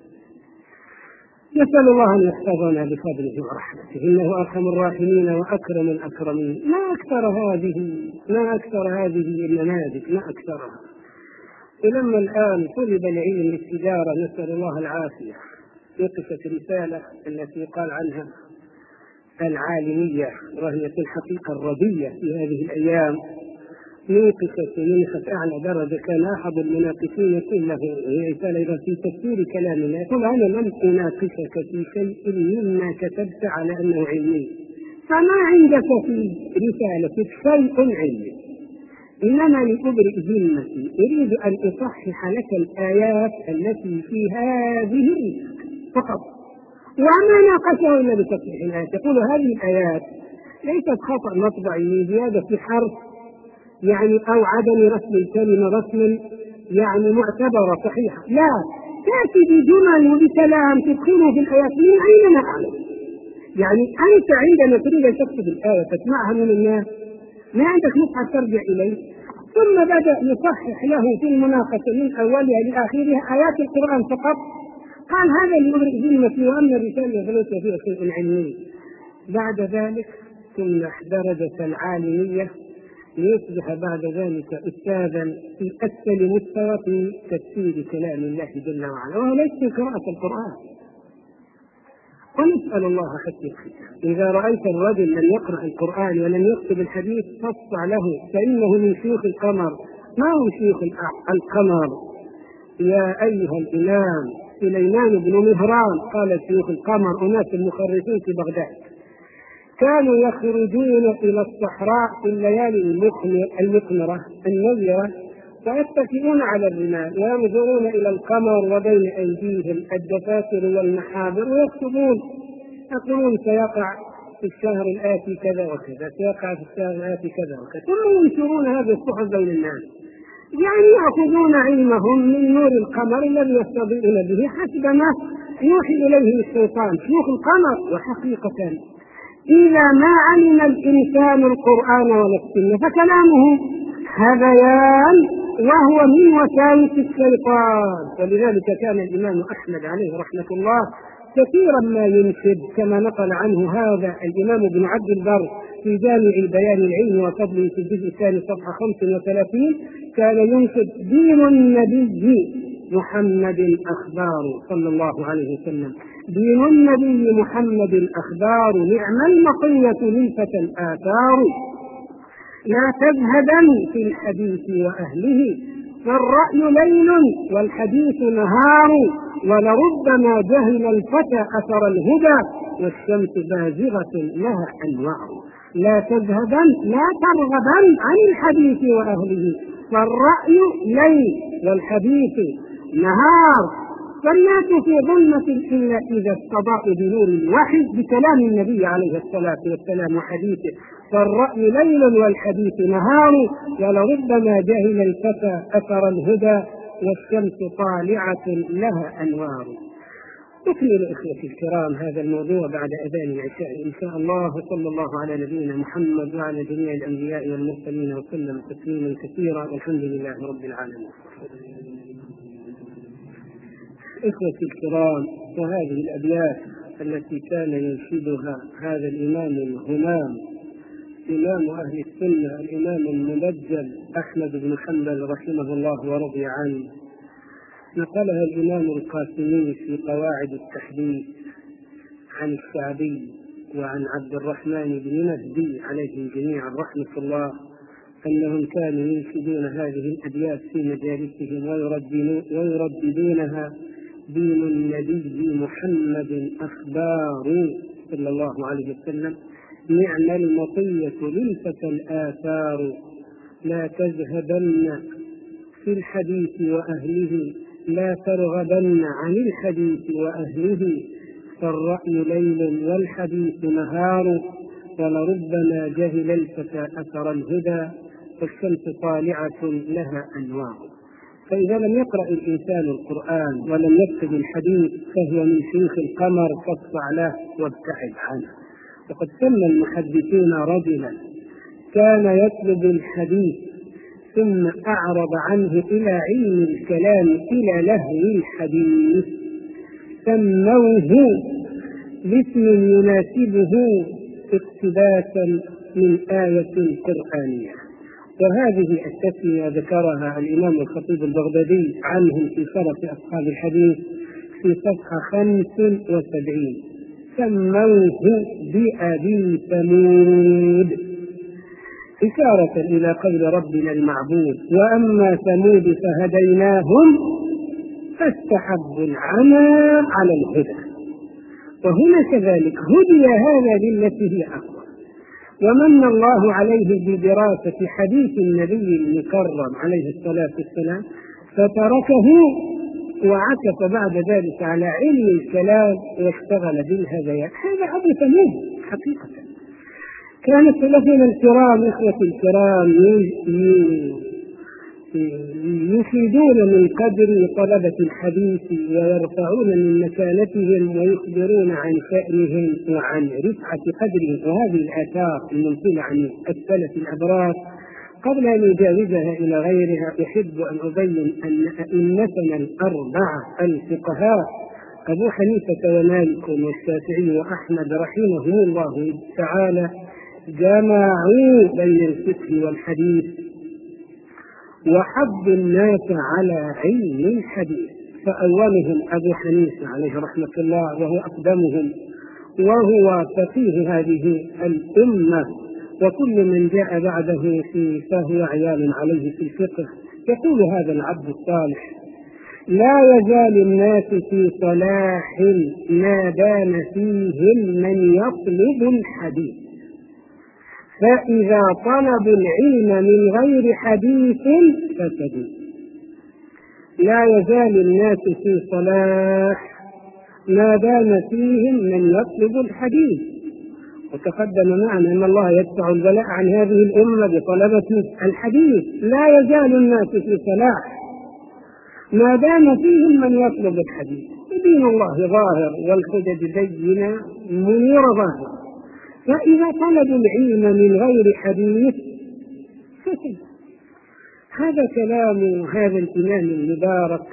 نسأل الله أن يحفظنا بفضله ورحمته، إنه أرحم الراحمين وأكرم الأكرمين. ما أكثر هذه ما أكثر هذه النماذج، ما أكثرها. ولما الآن طلب العلم للتجارة نسأل الله العافية، وقفت رسالة التي يقال عنها العالمية، وهي في الحقيقة الردية في هذه الأيام، نوقفت منحت أعلى درجة. كان أحد المناقشين يقول له هي رسالة في تفسير كلام الله، يقول أنا لم أناقشك في شيء مما كتبت على أنه علمي، فما عندك في رسالتك شيء علمي، إنما لأبرئ ذمتي أريد أن أصحح لك الآيات التي في هذه فقط. وما ناقشه إلا بتصحيح الآيات. يقول هذه الآيات ليست خطأ مطبعي من زيادة حرف يعني أو عدم رسم الكلمة رسما يعني معتبرة صحيحة، لا، تأتي بجمل وبكلام تدخله في الآيات من أين نعلم؟ يعني أنت عندما تريد أن تكتب الآية تسمعها من الناس ما عندك مصحف ترجع إليه، ثم بدأ يصحح له في المناقشة من أولها لآخرها آيات القرآن فقط. قال هذا لأبرئ ذمتي وأما الرسالة فليس فيها شيء علمي. بعد ذلك ثم درجة العالمية ليصبح بعد ذلك أستاذا في أسفل مستوى في تفسير كلام الله جل وعلا، وهو ليس في قراءة القرآن. ونسأل الله حتى الختام. إذا رأيت الرجل لم يقرأ القرآن ولم يكتب الحديث فاصفع له، فإنه من شيوخ القمر. ما هو شيوخ القمر؟ يا أيها الإمام سليمان بن مهران قال شيوخ القمر أناس المخرفين في بغداد كانوا يخرجون إلى الصحراء في الليالي المقمرة النذرة فيتكئون على الرمال وينظرون إلى القمر وبين أيديهم الدفاتر والمحابر ويكتبون، يقولون سيقع في الشهر الآتي كذا وكذا، سيقع في الشهر الآتي كذا وكذا، ثم ينشرون هذه الصحف بين الناس. يعني يأخذون علمهم من نور القمر الذي يستضيئون به حسب ما يوحي إليه الشيطان شيوخ القمر. وحقيقة إذا ما علم الإنسان القرآن ولا السنة فكلامه هذيان وهو من وساوس الشيطان. ولذلك كان الإمام أحمد عليه رحمة الله كثيرا ما ينشد كما نقل عنه هذا الإمام ابن عبد البر في جامع بيان العلم وفضله في الجزء الثاني صفحة خمس وثلاثين، كان ينشد دين النبي محمد أخبار صلى الله عليه وسلم، دين النبي محمد أخبار، نعم المطية للفتى الآثار، لا تذهبن في الحديث وأهله، فالرأي ليل والحديث نهار، ولربما جهل الفتى أثر الهدى، والشمس بازغة لها أنوار. لا تذهبن لا ترغبن عن الحديث وأهله، فالرأي ليل والحديث نهار، فالناس في ظلمة إلا إذا استضاءوا بنور الوحي بكلام النبي عليه الصلاة والسلام وحديثه، فالرأي ليل والحديث نهار، ولربما جهل الفتى أثر الهدى، والشمس طالعة لها أنوار. نكمل إخوتي الكرام هذا الموضوع بعد أذان العشاء إن شاء الله، وصلى الله على نبينا محمد وعلى جميع الأنبياء والمرسلين وسلم تسليما كثيرا، والحمد لله رب العالمين. إخوتي الكرام، وهذه الأبيات التي كان ينشدها هذا الإمام الهمام إمام أهل السنة الإمام المبجل أحمد بن حنبل رحمه الله ورضي عنه، نقلها الإمام القاسمي في قواعد التحديث عن الشعبي وعن عبد الرحمن بن مهدي عليهم جميعا رحمة الله، أنهم كانوا ينشدون هذه الأبيات في مجالسهم ويرددونها: دين النبي محمد أخبار صلى الله عليه وسلم، نعم المطية للفتى الآثار، لا تذهبن في الحديث وأهله، لا ترغبن عن الحديث وأهله، فالرأي ليل والحديث نهار، ولربما جهل الفتى أثر الهدى، والشمس طالعة لها أنوار. فإذا لم يقرأ الإنسان القرآن ولم يكتب الحديث فهو من شيوخ القمر، فاصفع له وابتعد عنه. وقد سمى المحدثون رجلا كان يطلب الحديث ثم أعرض عنه إلى علم الكلام إلى لهو الحديث، سموه باسم يناسبه اقتباسا من آية قرآنية. وهذه التسمية ذكرها الإمام الخطيب البغدادي عنهم في شرف أصحاب الحديث في صفحة خمس وسبعين، سموه بأبي ثمود، إشارة إلى قول ربنا المعبود: وأما ثمود فهديناهم فاستحبوا العمى على الهدى. وهنا كذلك هدي هذا للتي هي أقوى. ومن الله عليه بدراسة حديث النبي المكرم عليه الصلاة والسلام فتركه وعكف بعد ذلك على علم الكلام واشتغل بالهذيان. هذا أبو ثمود حقيقة. كان سلفنا الكرام إخوة الكرام يفيدون من قدر طلبة الحديث ويرفعون من مكانتهم ويخبرون عن شأنهم وعن رفعة قدرهم. وهذه الآثار المنقولة عن السلف الأبرار قبل أن يجاوزها إلى غيرها أحب أن أبين أن أئمتنا الأربعة الفقهاء أبو حنيفة ومالك والشافعي وأحمد رحمهم الله تعالى جمعوا بين الفقه والحديث وحضوا الناس على علم الحديث. فأولهم أبو حنيفة عليه رحمة الله وهو أقدمهم وهو فقيه هذه الأمة، وكل من جاء بعده في فهو عيال عليه في الفقه. يقول هذا العبد الصالح: لا يزال الناس في صلاح ما دام فيهم من يطلب الحديث، فإذا طلبوا العلم من غير حديث فسدوا. لا يزال الناس في صلاح ما دام فيهم من يطلب الحديث. وتقدم معنا أن الله يدفع البلاء عن هذه الأمة بطلبة الحديث. لا يزال الناس في صلاح ما دام فيهم من يطلب الحديث. دين الله ظاهر والحجج بينة منيرة ظاهرة، فإذا طلبوا العلم من غير حديث فسد. هذا كلام هذا الإمام المبارك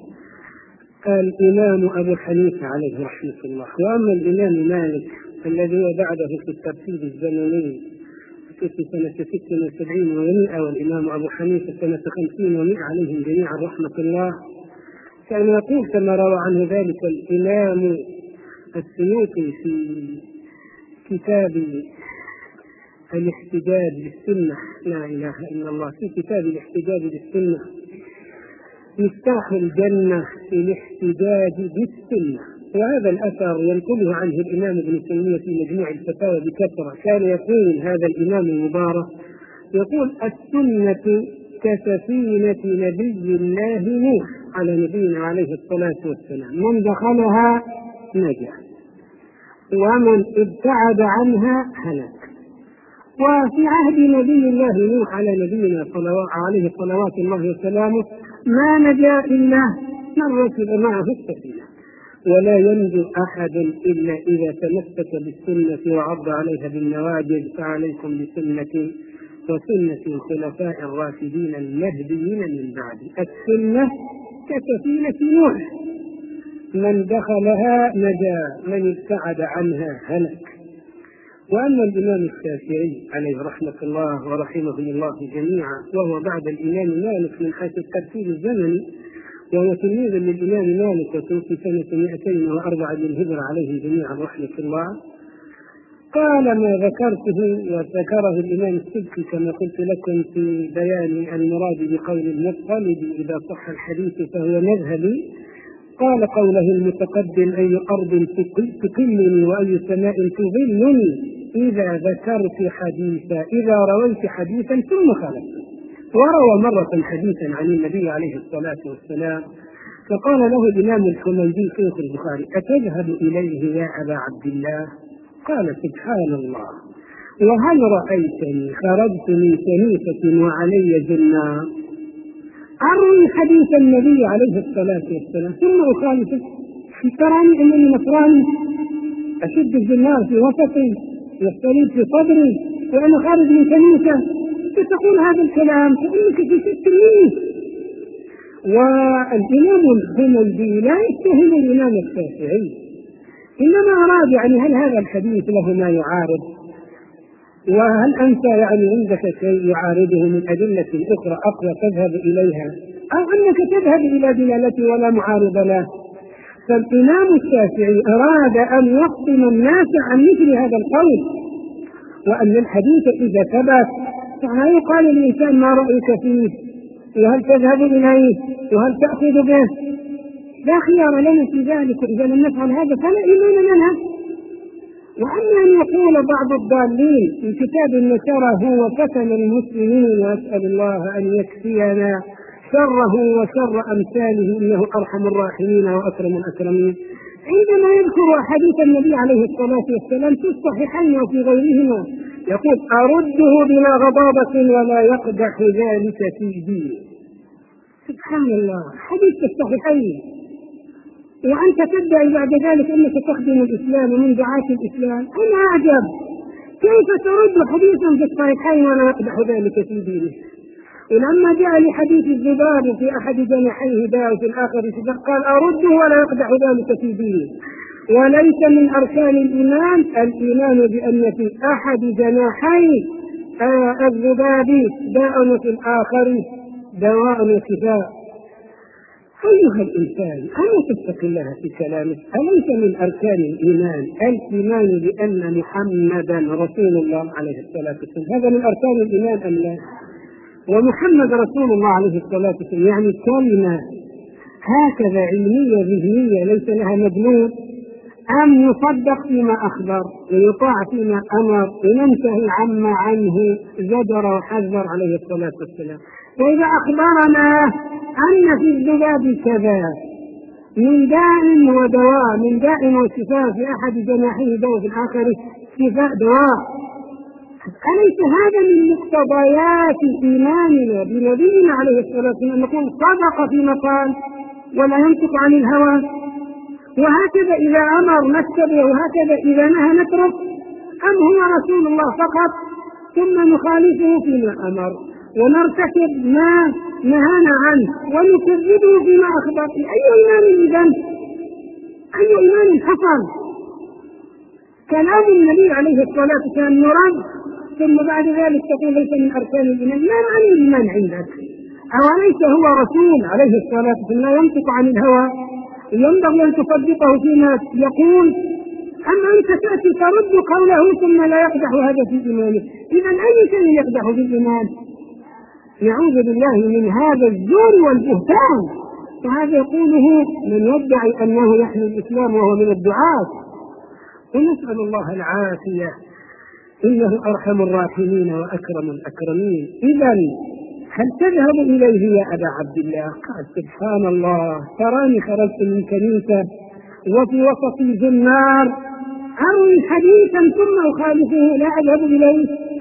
الإمام أبو حنيفة عليه رحمة الله. وأما الإمام مالك الذي هو بعده في الترتيب الزمني في سنة ست وسبعين ومئة، والإمام أبو حنيفة سنة خمسين ومئة عليهم جميعا رحمة الله، كان يقول كما روى عنه ذلك الإمام السيوطي في كتاب الاحتجاج بالسنة: لا إله إلا الله، في كتاب الاحتجاج بالسنة: مفتاح الجنة في الاحتجاج بالسنة. وهذا الأثر ينقله عنه الإمام ابن تيمية في مجموع الفتاوى بكثرة. كان يقول هذا الإمام المبارك، يقول: السنة كسفينة نبي الله نوح على نبينا عليه الصلاة والسلام، من دخلها نجا ومن ابتعد عنها هلك. وفي عهد نبي الله نوح على نبينا عليه صلوات الله وسلامه ما نجا إلا من ركب معه السفينة، ولا ينجو أحد إلا إذا تمسك بالسنة وعض عليها بالنواجذ. فعليكم بسنتي وسنة الخلفاء الراشدين المهديين من بعد. السنة كسفينة نوح، من دخلها نجا، من ابتعد عنها هلك. وأما الإمام الشافعي عليه رحمة الله ورحمه الله جميعا، وهو بعد الإمام مالك من حيث الترتيب الزمني، وهو تلميذ للإمام مالك وتوفي سنة مئتين وأربعة للهجرة عليهم جميعا رحمة الله، قال ما ذكرته وذكره الإمام السبكي كما قلت لكم في بيان المراد بقول المطلب إذا صح الحديث فهو مذهبي. قال قوله المتقدم: أي أرض تقلني وأي سماء تظلني إذا ذكرت حديثا، إذا رويت حديثا ثم خالفت. وروى مرة حديثا عن النبي عليه الصلاة والسلام، فقال له الإمام الحميدي شيخ البخاري: أتذهب إليه يا أبا عبد الله؟ قال: سبحان الله، وهل رأيتني خرجت من كنيسة وعلي جنة أروي حديث النبي عليه الصلاة والسلام ثم أخالفه؟ تراني أنني نصراني، أشد الجنار في وسطي والصليب في صدري وأنا خارج من كنيسة، فتقول هذا الكلام فإنك في شك مني. والإمام الحميدي لا يتهم الإمام الشافعي، إنما أراد يعني هل هذا الحديث له ما يعارض، وهل أنت يعني عندك شيء يعارضه من أدلة أخرى أقوى تذهب إليها، أو أنك تذهب إلى دلالته ولا معارض له. فالإمام الشافعي أراد أن يفصل الناس عن مثل هذا القول، وأن الحديث إذا ثبت فلا يقال للإنسان ما رأيك فيه وهل تذهب إليه وهل تأخذ به، لا خيار لنا في ذلك. إذا لم نفعل هذا فلا إيمان لنا. وأما أن يقول بعض الضالين في كتاب نشره وفتن المسلمين، وأسأل الله أن يكفينا شره وشر أمثاله إنه أرحم الراحمين وأكرم الأكرمين، عندما يذكر حديث النبي عليه الصلاة والسلام في الصحيحين وفي غيرهما يقول: أرده بلا غضاضة ولا يقدح ذلك في ديني. سبحان الله، حديث الصحيحين، وأنت تدعي بعد ذلك أنك تخدم الإسلام ومن دعاة الإسلام. أنا أعجب كيف ترد حديثا في الصحيحين ولا يقدح ذلك في دينه. ولما جاء لحديث الذباب في أحد جناحيه داء وفي الآخر شفاء قال: أرده ولا يقدح ذلك في دينه. وليس من أركان الإيمان الإيمان بأن في أحد جناحي الذباب داء وفي الآخر دواء وشفاء. أيها الإنسان، ألا تتق الله في كلامك؟ أليس من أركان الإيمان الإيمان بأن محمدا رسول الله عليه الصلاة والسلام؟ هذا من أركان الإيمان أم لا؟ ومحمد رسول الله عليه الصلاة والسلام يعني كلمة هكذا علمية ذهنية ليس لها مدلول، أم يصدق فيما أخبر ويطاع فيما أمر وينتهي عما عنه زجر وحذر عليه الصلاة والسلام. فإذا أخبرنا أن في الذباب كذا من داء ودواء، من داء وشفاء، في أحد جناحيه دواء في الآخر شفاء دواء، أليس هذا من مقتضيات إيماننا بنبينا عليه الصلاة والسلام؟ نقول صدق فيما قال ولا ينطق عن الهوى، وهكذا إذا أمر نتبع وهكذا إذا نهى نترك، أم هو رسول الله فقط ثم نخالفه فيما أمر ونرتكب ما نهانا عنه ونكذبه فيما أخبر؟ أي إيمان إذن؟ أي إيمان حصل؟ كلام النبي عليه الصلاة والسلام يرد ثم بعد ذلك تقول ليس من أركان الإيمان. ما معنى الإيمان عندك؟ أوليس هو رسول عليه الصلاة والسلام لا ينطق عن الهوى؟ ينبغي أن تصدقه فيما يقول، أم أنت تأتي ترد قوله ثم لا يقدح هذا في إيمانه؟ إذن أي شيء يقدح في الإيمان؟ نعوذ بالله من هذا الزور والبهتان. وهذا يقوله من يدعي أنه يحمي الإسلام وهو من الدعاة، ونسأل الله العافية، إنه أرحم الراحمين وأكرم الأكرمين. إذن هل تذهب إليه يا أبا عبد الله؟ قال: سبحان الله، تراني خرجت من كنيسة وفي وسطي زنار أروي حديثا ثم أخالفه لا أذهب إليه،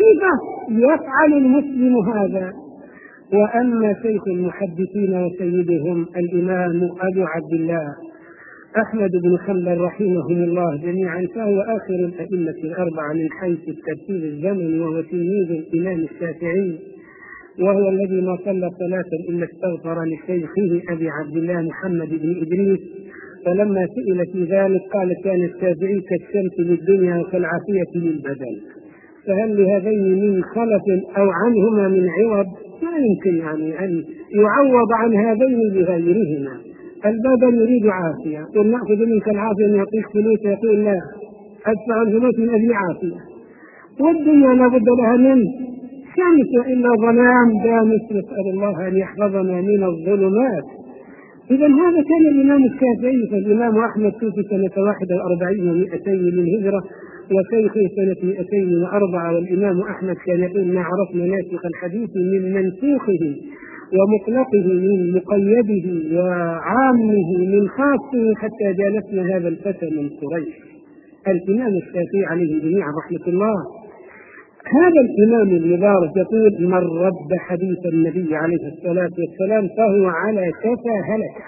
كيف يفعل المسلم هذا؟ وأما شيخ المحدثين وسيدهم الإمام أبو عبد الله أحمد بن حنبل رحمهم الله جميعا، فهو آخر الأئمة الأربعة من حيث الترتيب الزمني، وهو تلميذ الإمام الشافعي، وهو الذي ما صلى صلاة إلا استغفر لشيخه أبي عبد الله محمد بن إدريس. فلما سئل في ذلك قال: كان الشافعي كالشمس للدنيا وكالعافية للبدن، فهل لهذين من خلف أو عنهما من عوض؟ ما يمكن يعني أن يعوض عن هذين بغيرهما. البدن يريد عافية، قل نأخذ منك العافية أن يعطيك فلوس، يقول لا، أدفع الفلوس من أجل عافية. والدنيا لا بد لها من شمس إلا ظلام دامس، نسأل الله أن يحفظنا من الظلمات. إذا هذا كان الإمام الشافعي. فالإمام أحمد توفي سنة واحد وأربعين ومئتين للهجرة، وشيخه سنة مئتين وأربعة. والإمام أحمد كان يقول: ما عرفنا ناسخ الحديث من منسوخه، ومطلقه من مقيده، وعامه من خاصه، حتى جالسنا هذا الفتى من قريش. الإمام الشافعي عليه جميعا رحمة الله. هذا الإمام المبارك يقول: من رد حديث النبي عليه الصلاة والسلام فهو على شفا هلكة.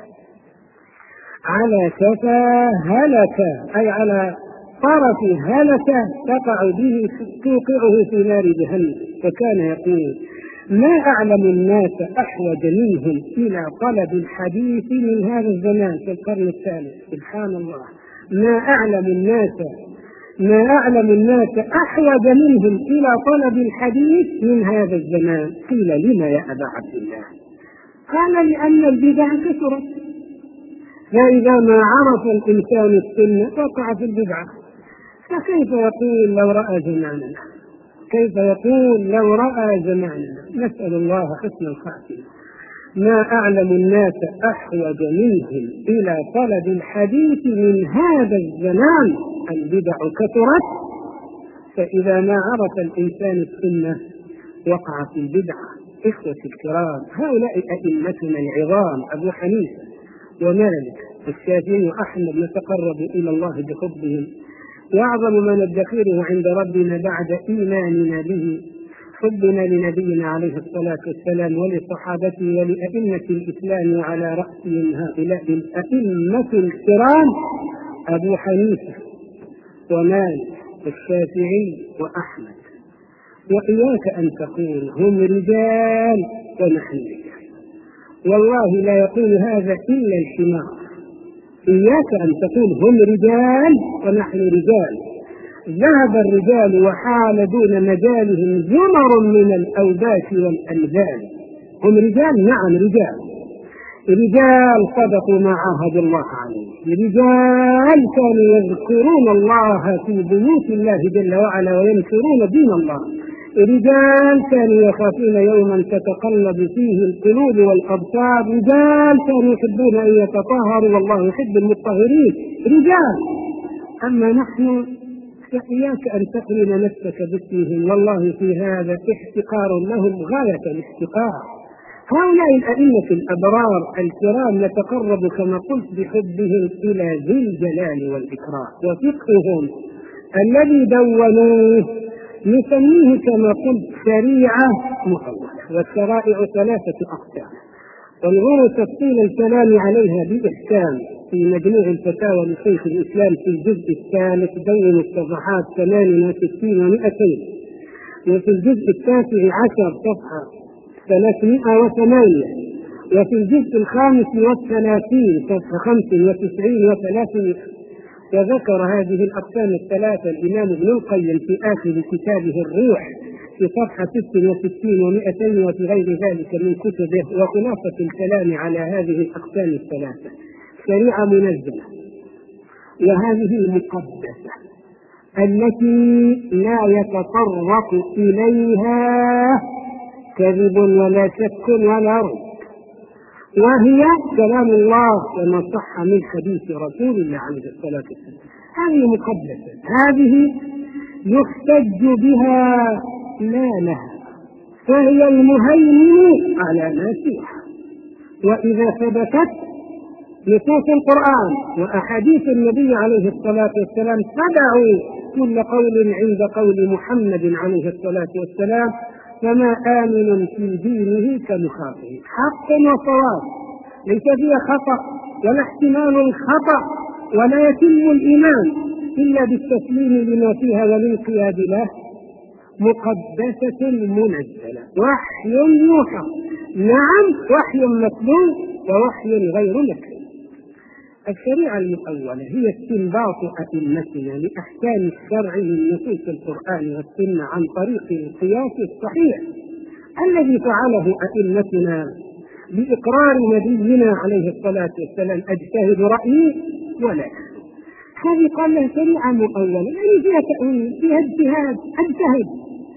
على شفا هلكة أي على طرف هلكة تقع به، توقعه في نار جهنم. فكان يقول: ما أعلم الناس أحوج منهم إلى طلب الحديث من هذا الزمان في القرن الثالث. سبحان الله. ما أعلم الناس ما أعلم الناس أحوج منهم إلى طلب الحديث من هذا الزمان. قيل: لما يا أبا عبد الله؟ قال: لأن البدع كثرت، فإذا ما عرف الإنسان السنة وقع في البدعة. فكيف يقول لو رأى زماننا؟ كيف يقول لو رأى زماننا؟ نسأل الله حسن الخاتمة. ما أعلم الناس أحوج منهم إلى طلب الحديث من هذا الزمان. البدع كثرت، فإذا ما عرف الإنسان السنة وقع في البدعة. إخوة الكرام، هؤلاء أئمتنا العظام أبو حنيفة ومالك والشافعي وأحمد نتقرب إلى الله بحبهم، وأعظم ما ندخره عند ربنا بعد إيماننا به حبنا لنبينا عليه الصلاة والسلام ولصحابته ولأئمة الإسلام، وعلى رأسهم هؤلاء الأئمة الكرام أبو حنيفة ومالك والشافعي وأحمد. وإياك أن تقول هم رجال ونحن رجال، والله لا يقول هذا إلا الحمار. إياك أن تقول هم رجال ونحن رجال. ذهب الرجال وحال دون مجالهم زمر من الأوباش والأنزال. هم رجال، نعم رجال، رجال صدقوا ما عاهدوا الله عليه، رجال كانوا يذكرون الله في بيوت الله جل وعلا وينشرون دين الله، رجال كانوا يخافون يوما تتقلب فيه القلوب والأبصار، رجال كانوا يحبون أن يتطهروا والله يحب المطهرين، رجال. أما نحن فإياك أن تقرن نفسك باسمهم، والله في هذا احتقار لهم غاية الاحتقار. هؤلاء الأئمة الأبرار الكرام نتقرب كما قلت بحبهم إلى ذي الجلال والإكرام، وفقههم الذي دونوه نسميه كما قلت شريعة مؤولة. والشرائع ثلاثة أقسام، وانظروا تفصيل الكلام عليها بإحسان في مجموع الفتاوى لشيخ الإسلام في الجزء الثالث دون الصفحات ثمان وستين ومئتين، وفي الجزء التاسع عشر صفحة ثلاثمائة وثمانية، وفي الجزء الخامس والثلاثين صفحة خمس وتسعين وثلاثمائة. وذكر هذه الأقسام الثلاثة الإمام ابن القيم في آخر كتابه الروح في صفحة ست وستين ومئتين، وفي غير ذلك من كتبه. وخلاصة الكلام على هذه الأقسام الثلاثة شريعة منزلة، وهذه المقدسة التي لا يتطرق إليها كذب ولا شك ولا ريب، وهي كلام الله كما صح من حديث رسول الله عليه الصلاة والسلام. هذه مقدسة، هذه يحتج بها لا لها، فهي المهيمن على ما فيها. وإذا ثبتت نصوص القرآن وأحاديث النبي عليه الصلاة والسلام فدعوا كل قول عند قول محمد عليه الصلاة والسلام، فما آمن في دينه كمخاطب. حق وصواب، ليس فيها خطأ ولا احتمال الخطأ، ولا يتم الإيمان إلا بالتسليم لما فيها والانقياد له. مقدسة منزلة، وحي يوحى، نعم وحي متلو ووحي غير متلو. الشريعة المؤولة هي استنباط أئمتنا لأحكام الشرع من نصوص القرآن والسنة عن طريق القياس الصحيح الذي فعله أئمتنا بإقرار نبينا عليه الصلاة والسلام: أجتهد رأيي ولا. هذه قال لها شريعة مؤولة، يعني فيها تأويل، فيها اجتهاد، أجتهد.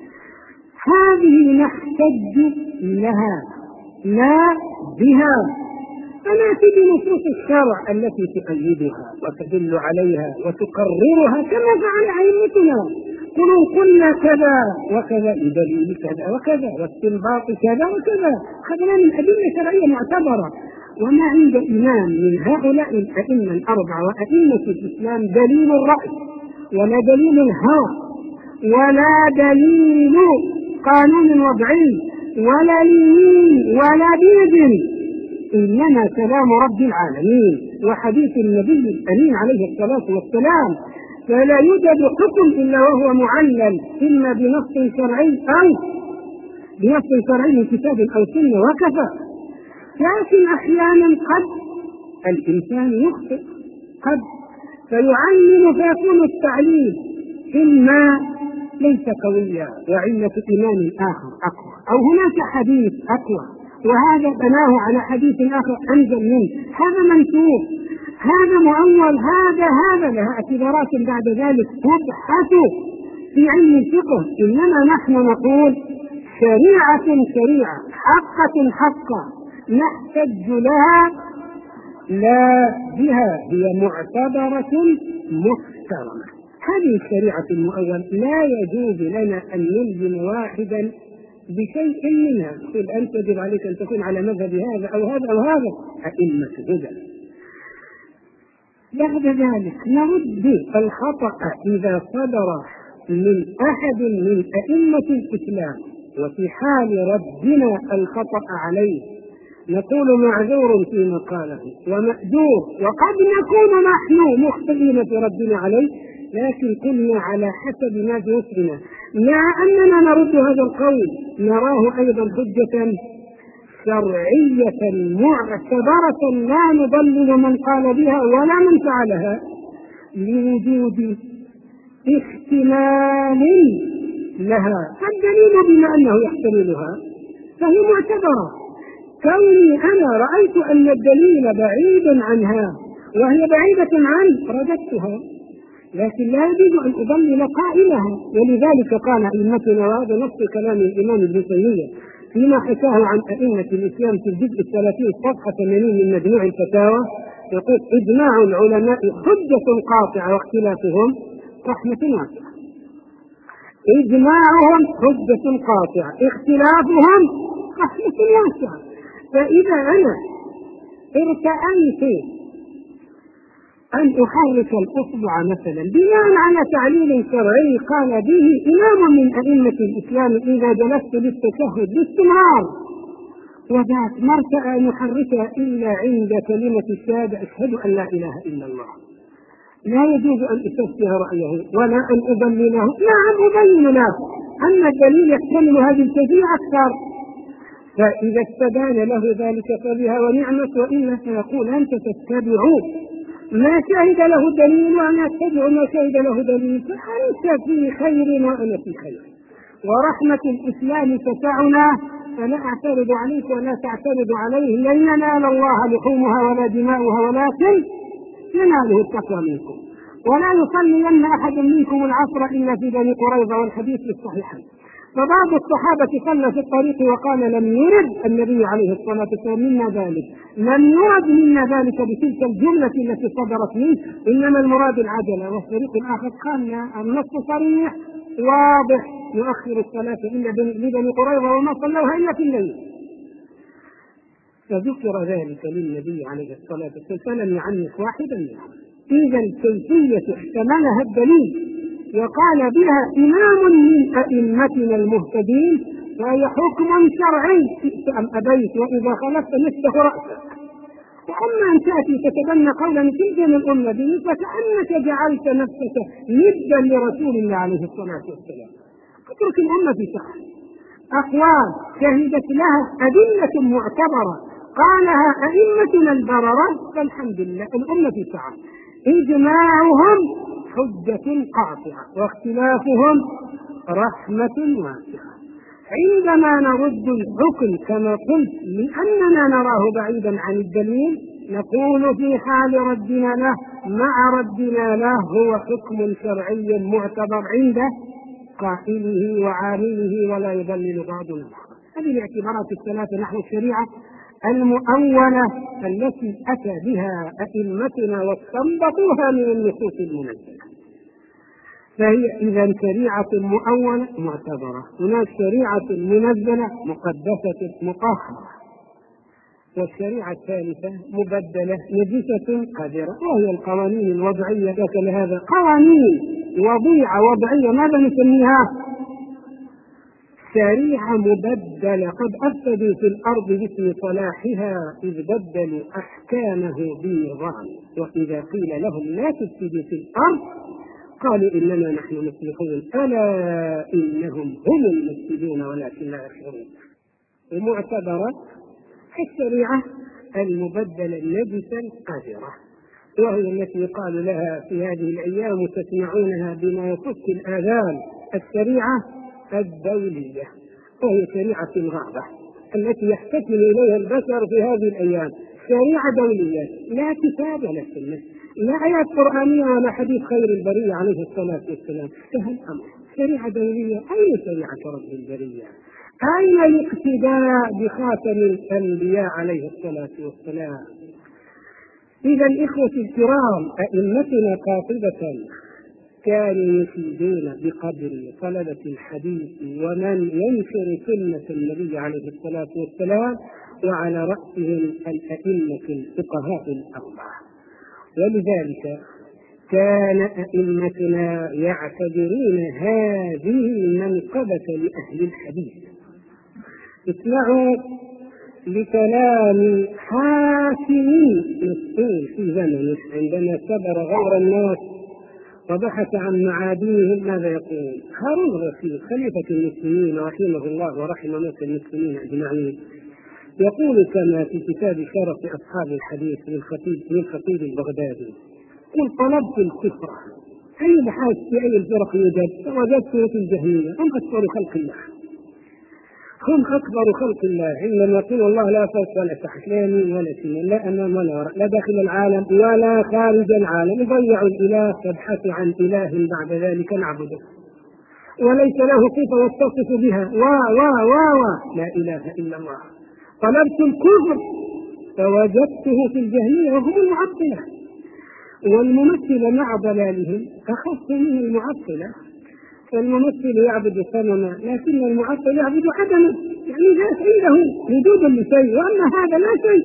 هذه نحتج لها لا بها، فنأتي بنصوص الشرع التي تؤيدها وتدل عليها وتقررها كما فعل أئمتنا. قلوا قلنا كذا وكذا بدليل كذا وكذا، واستنباط كذا وكذا، خذنا من أدلة شرعية معتبرة. وما عند إمام من هؤلاء الأئمة الأربعة وأئمة الإسلام دليل الرأي ولا دليل الهوى ولا دليل قانون وضعي ولا لين ولا بيد، إنما كلام رب العالمين وحديث النبي الأمين عليه الصلاة والسلام. فلا يوجد حكم إلا وهو معلل إما بنص شرعي أو بنص شرعي من كتاب أو سنة وكفى. لكن أحيانا قد الإنسان يخطئ، قد فيعلم فيكون التعليل إما ليس قويا وعلة إيمان آخر أقوى، أو هناك حديث أقوى وهذا بناه على حديث آخر أنزل منه، هذا منسوخ، هذا مؤول، هذا هذا لها اعتبارات بعد ذلك تبحث في علم الفقه. إنما نحن نقول شريعة شريعة، حقة حقة، نحتج لها لا بها، هي معتبرة محترمة. هذه الشريعة المؤولة لا يجوز لنا أن نلزم واحدا بشيء منها، قل أنت يجب عليك أن تكون على مذهب هذا أو هذا أو هذا، أئمة هدى. بعد ذلك نرد الخطأ إذا صدر من أحد من أئمة الإسلام، وفي حال ردنا الخطأ عليه نقول معذور فيما قاله ومأجور، وقد نكون نحن مخطئين في ردنا عليه، لكن كنا على حسب ما بوسعنا. مع أننا نرد هذا القول نراه أيضا حجة شرعية معتبرة لا نضلل من قال بها ولا من فعلها، لوجود احتمال لها. الدليل بما أنه يحتملها فهي معتبرة. كوني أنا رأيت أن الدليل بعيد عنها وهي بعيدة عنه رددتها، لكن لا يجوز أن أضلل قائلها. ولذلك قال أئمتنا، وهذا نص كلام الإمام ابن تيمية فيما حكاه عن أئمة الإسلام في الجزء الثلاثين صفحة ثمانين من مجموع الفتاوى، يقول: إجماع العلماء حجة قاطعة واختلافهم رحمة واسعة. إجماعهم حجة قاطعة، اختلافهم رحمة واسعة. فإذا أنا ارتأيت أن أحرك الأصبع مثلا بناء على تعليل شرعي قال به إمام من أئمة الإسلام إذا جلست للتشهد باستمرار، وذاك ما ارتأى أن يحركها إلا عند كلمة الشهادة أشهد أن لا إله إلا الله، لا يجوز أن أشبه رأيه ولا أن أضلله. نعم أبين له أن الدليل يحتمل هذه الكيفية أكثر، فإذا استبان له ذلك فبها ونعمت، وإلا فيقول أنت تتبع ما شهد له دليل وأنا أتبع ما شهد له دليل، فأنت في خير وأنا في خير، ورحمة الإسلام تسعنا، فلا أعترض عليك ولا تعترض عليه. لن ينال الله لحومها ولا دماؤها ولكن يناله التقوى منكم. ولا يصلين أحد منكم العصر إلا في بني قريظة، والحديث في الصحيحين. فبعض الصحابة صلى في الطريق وقال لم يرد النبي عليه الصلاة والسلام منا ذلك، لم يرد منا ذلك بتلك الجملة التي صدرت منه، إنما المراد العجلة. والفريق الآخر قال النص صريح واضح يؤخر الصلاة إلا لبني قريظة وما صلوها إلا في الليل. فذكر ذلك للنبي عليه الصلاة والسلام فلم يعنف واحدا منهم. إذا الكيفية احتملها الدليل وقال بها إمام من أئمتنا المهتدين، وهي حكم شرعي شئت أم أبيت، وإذا خلفت نفسه رأسك. وأما أن تأتي تتبنى قولا تلزم الأمة به فكأنك جعلت نفسك ندا لرسول الله عليه الصلاة والسلام. اترك الأمة في سعة. أقوال شهدت لها أدلة معتبرة قالها أئمتنا البررة، فالحمد لله الأمة في سعة. إجماعهم حجة قاطعة واختلافهم رحمة واسعة. عندما نرد الحكم كما قلت لأننا نراه بعيدا عن الدليل، نقول في حال ردنا له مع ردنا له هو حكم شرعي معتبر عند قائله وعامله ولا يضلل بعضنا بعضا. هذه الاعتبارات الثلاثة نحو الشريعة المؤولة التي أتى بها أئمتنا واستنبطوها من النصوص المنزلة. فهي إذا شريعة مؤولة معتبرة، هناك شريعة منزلة مقدسة مطهرة، والشريعة الثالثة مبدلة نجسة قذرة، وهي القوانين الوضعية. لكن هذا قوانين وضيعة وضعية ماذا نسميها؟ شريعة مبدلة، قد أفسدوا في الأرض باسم صلاحها إذ بدلوا أحكامه بنظام، وإذا قيل لهم لا تفسدوا في الأرض قالوا إننا نحن مصلحون ألا إنهم هم المفسدون ولكن لا يشعرون. ومعتبرة الشريعة المبدلة النجسة القذرة، وهي التي يقال لها في هذه الأيام تسمعونها بما يفك الآذان الشريعة الدولية، وهي شريعة الغابة التي يحتكم إليها البشر في هذه الأيام. شريعة دولية لا كتاب ولا سنة، لا آيات قرآنية ولا حديث خير البرية عليه الصلاة والسلام. انتهى الأمر. شريعة دولية. أين شريعة رب البرية؟ أين الاقتداء بخاتم الأنبياء عليه الصلاة والسلام؟ إذا الإخوة الكرام أئمتنا قاطبة كانوا يفيدون بقدر طلبة الحديث ومن ينشر سنة النبي عليه الصلاة والسلام، وعلى رأسهم الأئمة الفقهاء الأربعة. ولذلك كان أئمتنا يعتبرون هذه المنقبة لأهل الحديث. اسمعوا لكلام حاكم مسؤول في زمنه عندما كبر غير الناس وبحث عن معادنهم. ماذا يقول؟ هارون الرشيد خليفة المسلمين رحمه الله ورحم موتى المسلمين أجمعين يقول كما في كتاب شرف أصحاب الحديث للخطيب للخطيب البغدادي: قل طلبت الكفر، أي بحث في أي الفرق يوجد؟ فوجدته في الجهمية، هم أكبر خلق الله، هم أكبر خلق الله. عندما يقول الله لا فوق ولا تحت، لا يمين ولا شمال، لا أمام ولا وراء، لا داخل العالم ولا خارج العالم، يضيع الإله تبحث عن إله بعد ذلك نعبده وليس له صفة يتصف بها، وا وا وا وا لا إله إلا الله. طلبت الكفر فوجدته في الجهمية وهم المعطلة، والممثل مع ضلالهم أخف من المعطلة. فالممثل يعبد صنما لكن المعطل يعبد عدما، يعني لا عنده وجود لشيء وأما هذا لا شيء.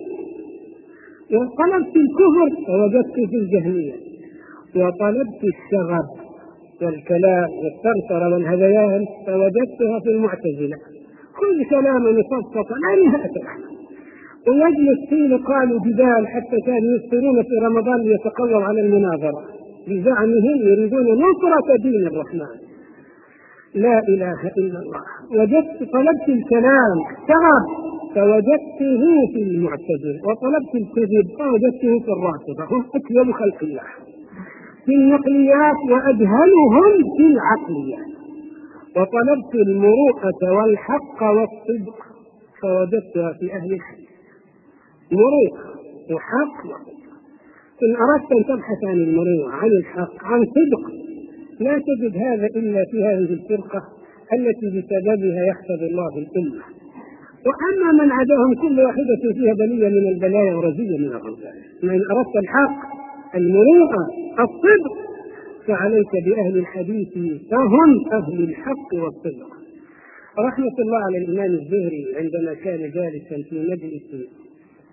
وطلبت الكفر فوجدته في الجهمية، وطلبت الشغب والكلام والثرثرة والهذيان فوجدتها في المعتزلة. كل كلام مفصل لا نهاية له، ويجلس فيه قالوا جدال حتى كانوا يفطرون في رمضان ليتقووا على المناظرة بزعمهم يريدون نصرة دين الرحمن. لا إله إلا الله. وجدت طلبت الكلام شغب فوجدته في المعتزلة، وطلبت الكذب فوجدته في الرافضة، هم أكذب خلق الله في النقليات وأجهلهم في العقليات. وطلبت المروءة والحق والصدق فوجدتها في أهل الحديث. مروءة وحق وصدق. إن أردت أن تبحث عن المروءة عن الحق عن صدق لا تجد هذا إلا في هذه الفرقة التي بسببها يحفظ الله الأمة. وأما من عداهم كل واحدة فيها بلية من البلايا ورزية من الرزايا. من أردت الحق المروءة الصدق فعليك بأهل الحديث فهم أهل الحق والصدق. رحمة الله على الإمام الزهري عندما كان جالسا في مجلس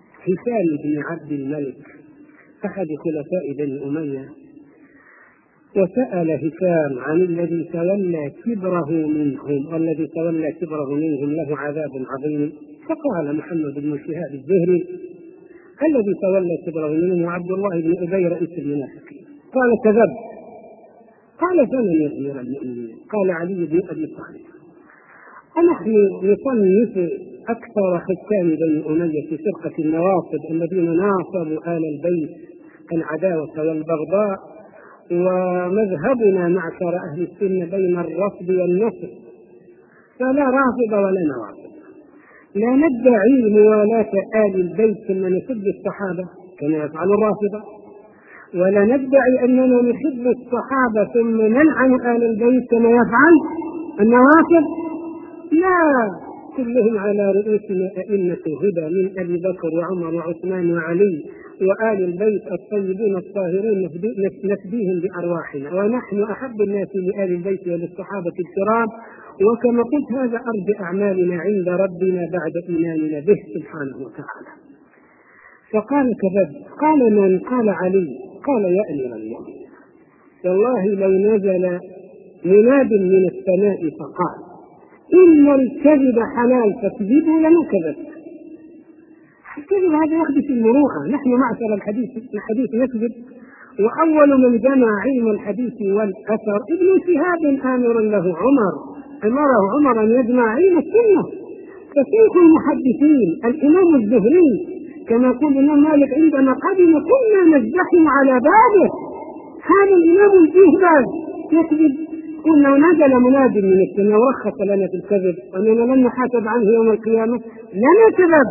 هشام بن عبد الملك أحد خلفاء بني أمية، وسأل هشام عن الذي تولى كبره منهم، والذي تولى كبره منهم له عذاب عظيم. فقال محمد بن شهاب الزهري: الذي تولى كبره منهم عبد الله بن أبي رئيس المنافقين. قال: كذب. قال: فمن يا أمير المؤمنين؟ قال: علي بن أبي طالب. ونحن نصنف أكثر حكام بني أمية في فرقة النواصب الذين ناصبوا آل البيت العداوة والبغضاء، ومذهبنا معشر أهل السنة بين الرفض والنصر، فلا رافض ولا نواصب. لا ندعي موالاة آل البيت ثم نسب الصحابة كما يفعل الرافضة، ولا ندعي أننا نحب الصحابة ثم نلعن آل البيت كما يفعل النواصب. لا، كلهم على رؤوسنا أئمة الهدى من أبي بكر وعمر وعثمان وعلي وآل البيت الطيبين الطاهرين، نفديهم بأرواحنا، ونحن أحب الناس لآل البيت وللصحابة الكرام، وكما قلت هذا أرجى أعمالنا عند ربنا بعد إيماننا به سبحانه وتعالى. فقال: كذب. قال: من؟ قال: علي. قال: يا أمير المؤمنين، والله لو نزل مناد من السماء فقال: إن الكذب حلال فاكذبوا لما كذبت. الكذب هذا يخدش المروءة. نحن معشر الحديث الحديث نكذب، وأول من جمع علم الحديث والأثر ابن شهاب آمر له عمر أمره عمر أن يجمع علم السنة. فشيخ المحدثين الإمام الزهري كما يقول الإمام مالك: عندما قدم كنا نزدحم على بابه. هذا الإمام الجهبذ يكذب. قلنا: نزل مناد من السماء ورخص لنا في الكذب وأننا لن نحاسب عنه يوم القيامة، لنا كذب.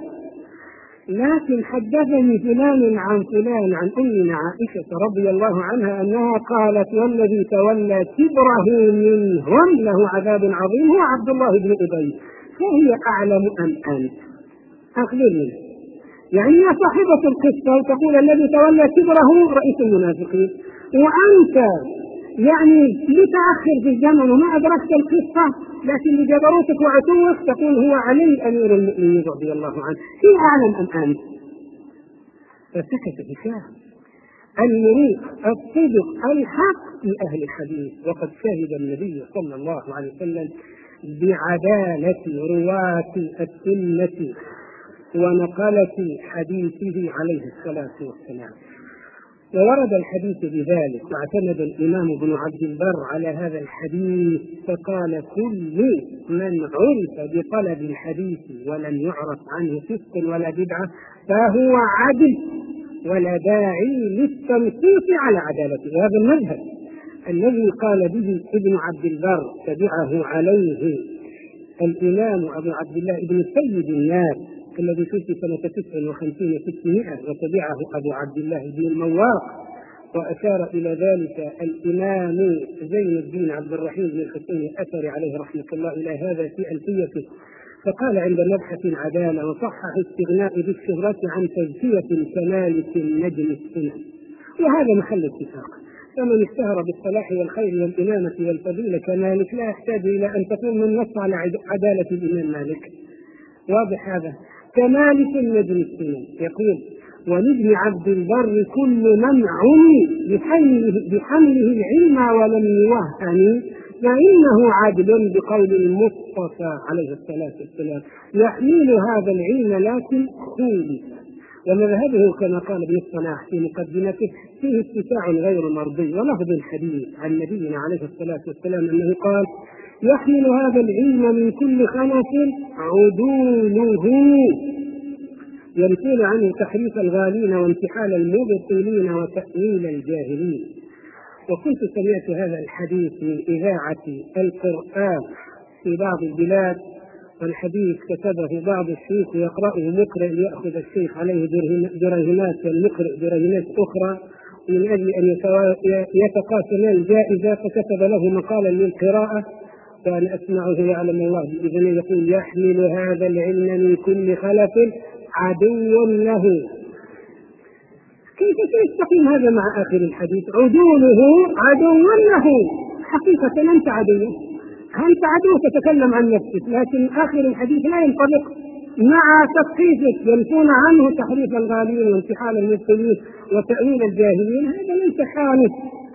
لكن حدثني فلان عن فلان عن أمنا عائشة رضي الله عنها أنها قالت: والذي تولى كبره منهم له عذاب عظيم هو عبد الله بن أبي. فهي أعلم أم أنت؟ أخبرني. يعني يا صاحبة القصة تقول الذي تولى كبره رئيس المنافقين، وأنت يعني متأخر في الزمن وما أدركت القصة، لكن بجبروتك وعتوك تقول هو علي أمير المؤمنين رضي الله عنه. هي أعلم أم أنت؟ فسكت هشام. المروءة، الصدق، الحق في أهل الحديث، وقد شهد النبي صلى الله عليه وسلم بعدالة رواة السنة ونقلة حديثه عليه الصلاة والسلام. وورد الحديث بذلك، واعتمد الإمام ابن عبد البر على هذا الحديث فقال: كل من عرف بطلب الحديث ولم يعرف عنه فسق ولا بدعة فهو عدل، ولا داعي للتنصيص على عدالته. وهذا المذهب الذي قال به ابن عبد البر تبعه عليه الإمام أبو عبد الله ابن سيد الناس الذي توفي سنة تسع وخمسين وستمائة، وتبعه أبو عبد الله بن المواق، وأشار إلى ذلك الإمام زين الدين عبد الرحيم بن الحسين الأثري عليه رحمة الله إلى هذا في ألفيته. فقال: عند مبحث العدالة وصحح استغناء بالشهرة عن تزكية كمالك النجم السنن. وهذا محل اتفاق، فمن اشتهر بالصلاح والخير والإمامة والفضيلة كمالك لا يحتاج إلى أن تكون من نص على عدالة الإمام مالك. واضح هذا؟ كمالك النجم السنن. يقول: ولابن عبد البر كل من عني بحمله, بحمله العلم ولم يوهن فإنه عادل بقول المصطفى عليه الصلاة والسلام يحمل هذا العلم لكن خولي. ومذهبه كما قال ابن الصلاح في مقدمته فيه اتساع غير مرضي. ولفظ الحديث عن نبينا عليه الصلاة والسلام أنه قال: يحمل هذا العلم من كل خلف عدوله يمثل عنه تحريف الغالين وانتحال المبطلين وتأويل الجاهلين. وكنت سمعت هذا الحديث من إذاعة القرآن في بعض البلاد، والحديث كتبه بعض الشيوخ يقرأه مقرئ ليأخذ الشيخ عليه درهمات والمقرئ درهمات أخرى من أجل أن يتقاسمان الجائزة، فكتب له مقالا للقراءة وأنا أسمعه يعلم الله بإذنه يقول: يحمل هذا العلم من كل خلف عدو له. كيف سيستقيم هذا مع آخر الحديث؟ عدوله عدو له. حقيقة أنت عدو، أنت عدو تتكلم عن نفسك، لكن آخر الحديث لا ينطبق مع تثقيفك ينفون عنه تحريف الغالين وانتحال المبطلين وتأويل الجاهلين. هذا ليس حالك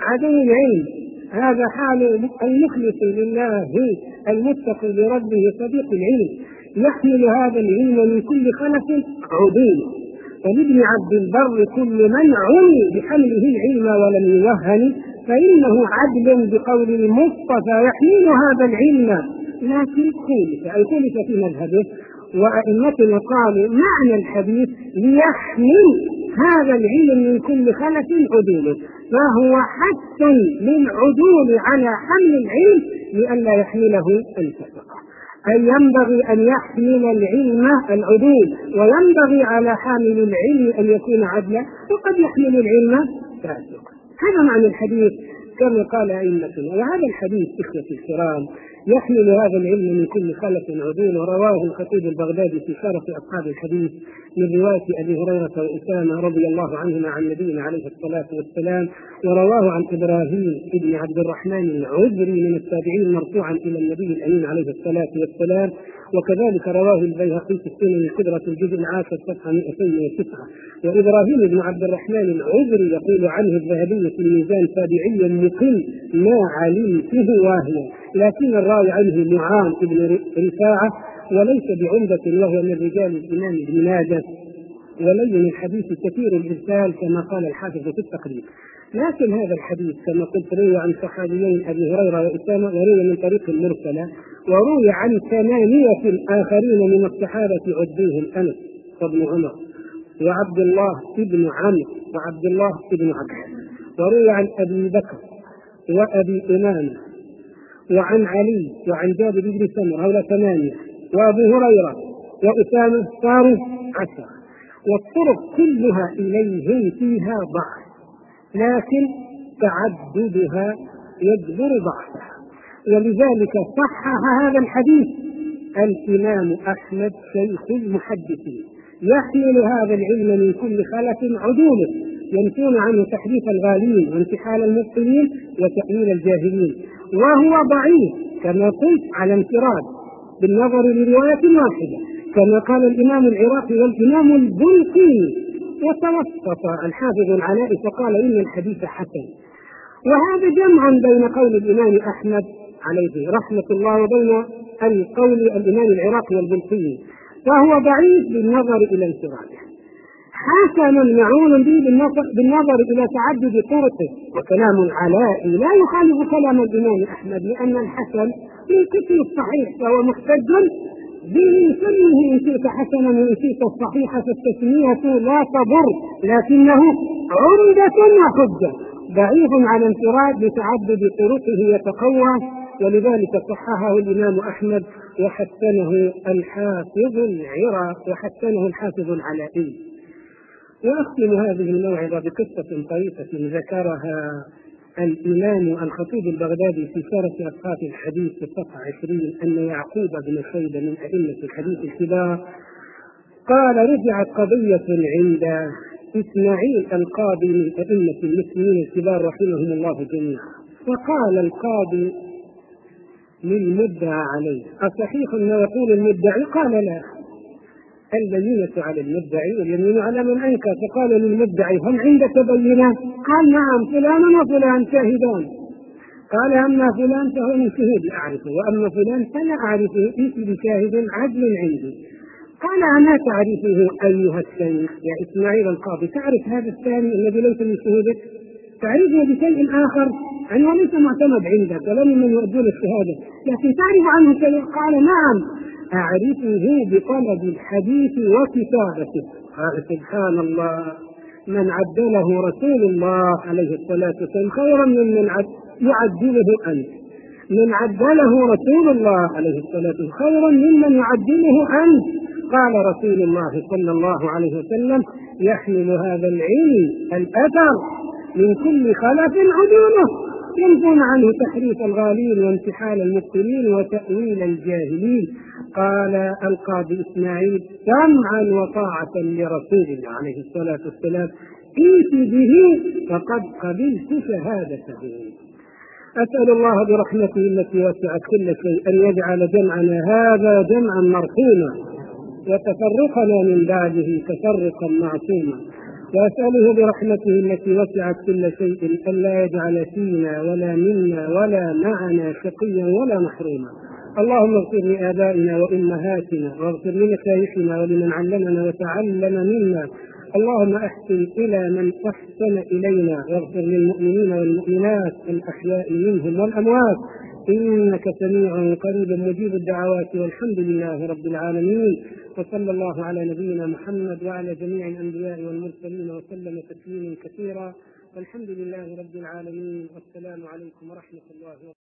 عدم العلم. هذا حال المخلص لله المتقي لربه صديق العلم، يحمل هذا العلم من كل خلف عدول. ولابن عبد البر كل من عني بحمله العلم ولم يوهن فإنه عدل بقول المصطفى يحمل هذا العلم، لكن خولف أي خولف في مذهبه. وأئمتنا قالوا معنى الحديث ليحمل هذا العلم من كل خلف عدوله، فهو حث للعدول على حمل العلم لئلا يحمله الفسقة، أي ينبغي أن يحمل العلم العدول، وينبغي على حامل العلم أن يكون عدلا، وقد يحمل العلم فاسقا. هذا معنى الحديث كما قال أئمتنا. وهذا الحديث إخوتي الكرام يحمل هذا العلم من كل خلف عدول، ورواه الخطيب البغدادي في شرف أصحاب الحديث من رواية أبي هريرة وأسامة رضي الله عنهما عن نبينا عليه الصلاة والسلام، ورواه عن إبراهيم بن عبد الرحمن العذري من التابعين مرفوعا إلى النبي الأمين عليه الصلاة والسلام، وكذلك رواه البيهقي في السنن الكبرى في الجزء العاشر صفحة مئتين وتسعة. وإبراهيم بن عبد الرحمن العذري يقول عنه الذهبي في الميزان تابعي مقل ما علمته واهيا، لكن الراوي عنه معاذ بن رفاعة وليس بعمدة، وهو من رجال الإمام ابن ماجه، ولين الحديث كثير الإرسال كما قال الحافظ في التقريب. لكن هذا الحديث كما قلت روي عن صحابيين أبي هريرة وأسامة، وروي من طريق مرسلة، وروي عن ثمانية آخرين من الصحابة عدوهم أنس وابن عمر وعبد الله بن عمرو وعبد الله بن عباس، وروي عن أبي بكر وأبي إمامة وعن علي وعن جابر بن سمرة، هؤلاء ثمانية، وأبو هريرة وأسامة صاروا عشرة. والطرق كلها إليهم فيها ضعف، لكن تعددها يجبر ضعفها، ولذلك صحح هذا الحديث الإمام أحمد شيخ المحدثين، يحمل هذا العلم من كل خلف عدوله، ينفون عنه تحديث الغالين وانتحال المبطلين وتأويل الجاهلين، وهو ضعيف كما قلت على انفراد بالنظر لرواية واحدة، كما قال الإمام العراقي والإمام البلقيني. وتوسط الحافظ العلاء فقال إن الحديث حسن، وهذا جمع بين قول الإمام أحمد عليه رحمة الله وبين القول الإمام العراقي والبلقيني، فهو ضعيف بالنظر إلى انفراده، حسن معون به بالنظر إلى تعدد طرقه. وكلام العلاء لا يخالف كلام الإمام أحمد، لأن الحسن من قسم الصحيح فهو محتج به، سمه إن شئت حسنا وإن شئت الصحيح، فالتسمية لا تضر، لكنه عمدة وحجة، ضعيف على انفراد بتعدد طرقه يتقوى، ولذلك صححه الإمام أحمد وحسنه الحافظ العراقي وحسنه الحافظ العلائي. وأختم هذه الموعظة بقصة طريفة ذكرها الإمام الخطيب البغدادي في شرف أصحاب الحديث في الصفحة عشرين، أن يعقوب بن شيبة من أئمة الحديث الكبار قال رجعت قضية عند إسماعيل القاضي من أئمة المسلمين الكبار رحمهم الله جميعا، وقال القاضي للمدعى عليه أصحيح ما يقول المدعي؟ قال لا، البينة على المدعي واليمين على من أنكر. فقال للمدعي هل عندك بينة؟ قال نعم، فلان وفلان شاهدان. قال أما فلان فهو من شهود أعرفه، وأما فلان فلا أعرفه، إيش بشاهد عدل عندي. قال أما تعرفه أيها الشيخ يا إسماعيل القاضي؟ تعرف هذا الثاني الذي ليس من شهودك؟ تعرفه بشيء آخر عنه ليس معتمد عندك ولا ممن يؤدون الشهادة، لكن تعرف عنه شيء؟ قال نعم أعرفه بطلب الحديث وكتابته. قال سبحان الله، من عدله رسول الله عليه الصلاة والسلام خيرا ممن يعدله أنت، من عدله رسول الله عليه الصلاة والسلام خيرا ممن يعدله أنت. قال رسول الله صلى الله عليه وسلم يحمل هذا العلم الأثر من كل خلف عدوله، ينفون عنه تحريف الغالين وانتحال المبطلين وتأويل الجاهلين. قال القاضي إسماعيل سمعا وطاعة لرسول الله عليه الصلاة والسلام، إيت به فقد قبلت شهادته. أسأل الله برحمته التي وسعت كل شيء أن يجعل جمعنا هذا جمعا مرحوما، وتفرقنا من بعده تفرقا معصوما، وأسأله برحمته التي وسعت كل شيء ألا يجعل فينا ولا منا ولا معنا شقيا ولا محروما. اللهم اغفر لآبائنا وأمهاتنا، واغفر لمشايخنا ولمن علمنا وتعلم منا. اللهم أحسن إلى من أحسن إلينا، واغفر للمؤمنين والمؤمنات الأحياء منهم والأموات، إنك سميع قريب مجيب الدعوات، والحمد لله رب العالمين. وصلى الله على نبينا محمد وعلى جميع الأنبياء والمرسلين وسلم تسليما كثيرا، والحمد لله رب العالمين. والسلام عليكم ورحمة الله وبركاته.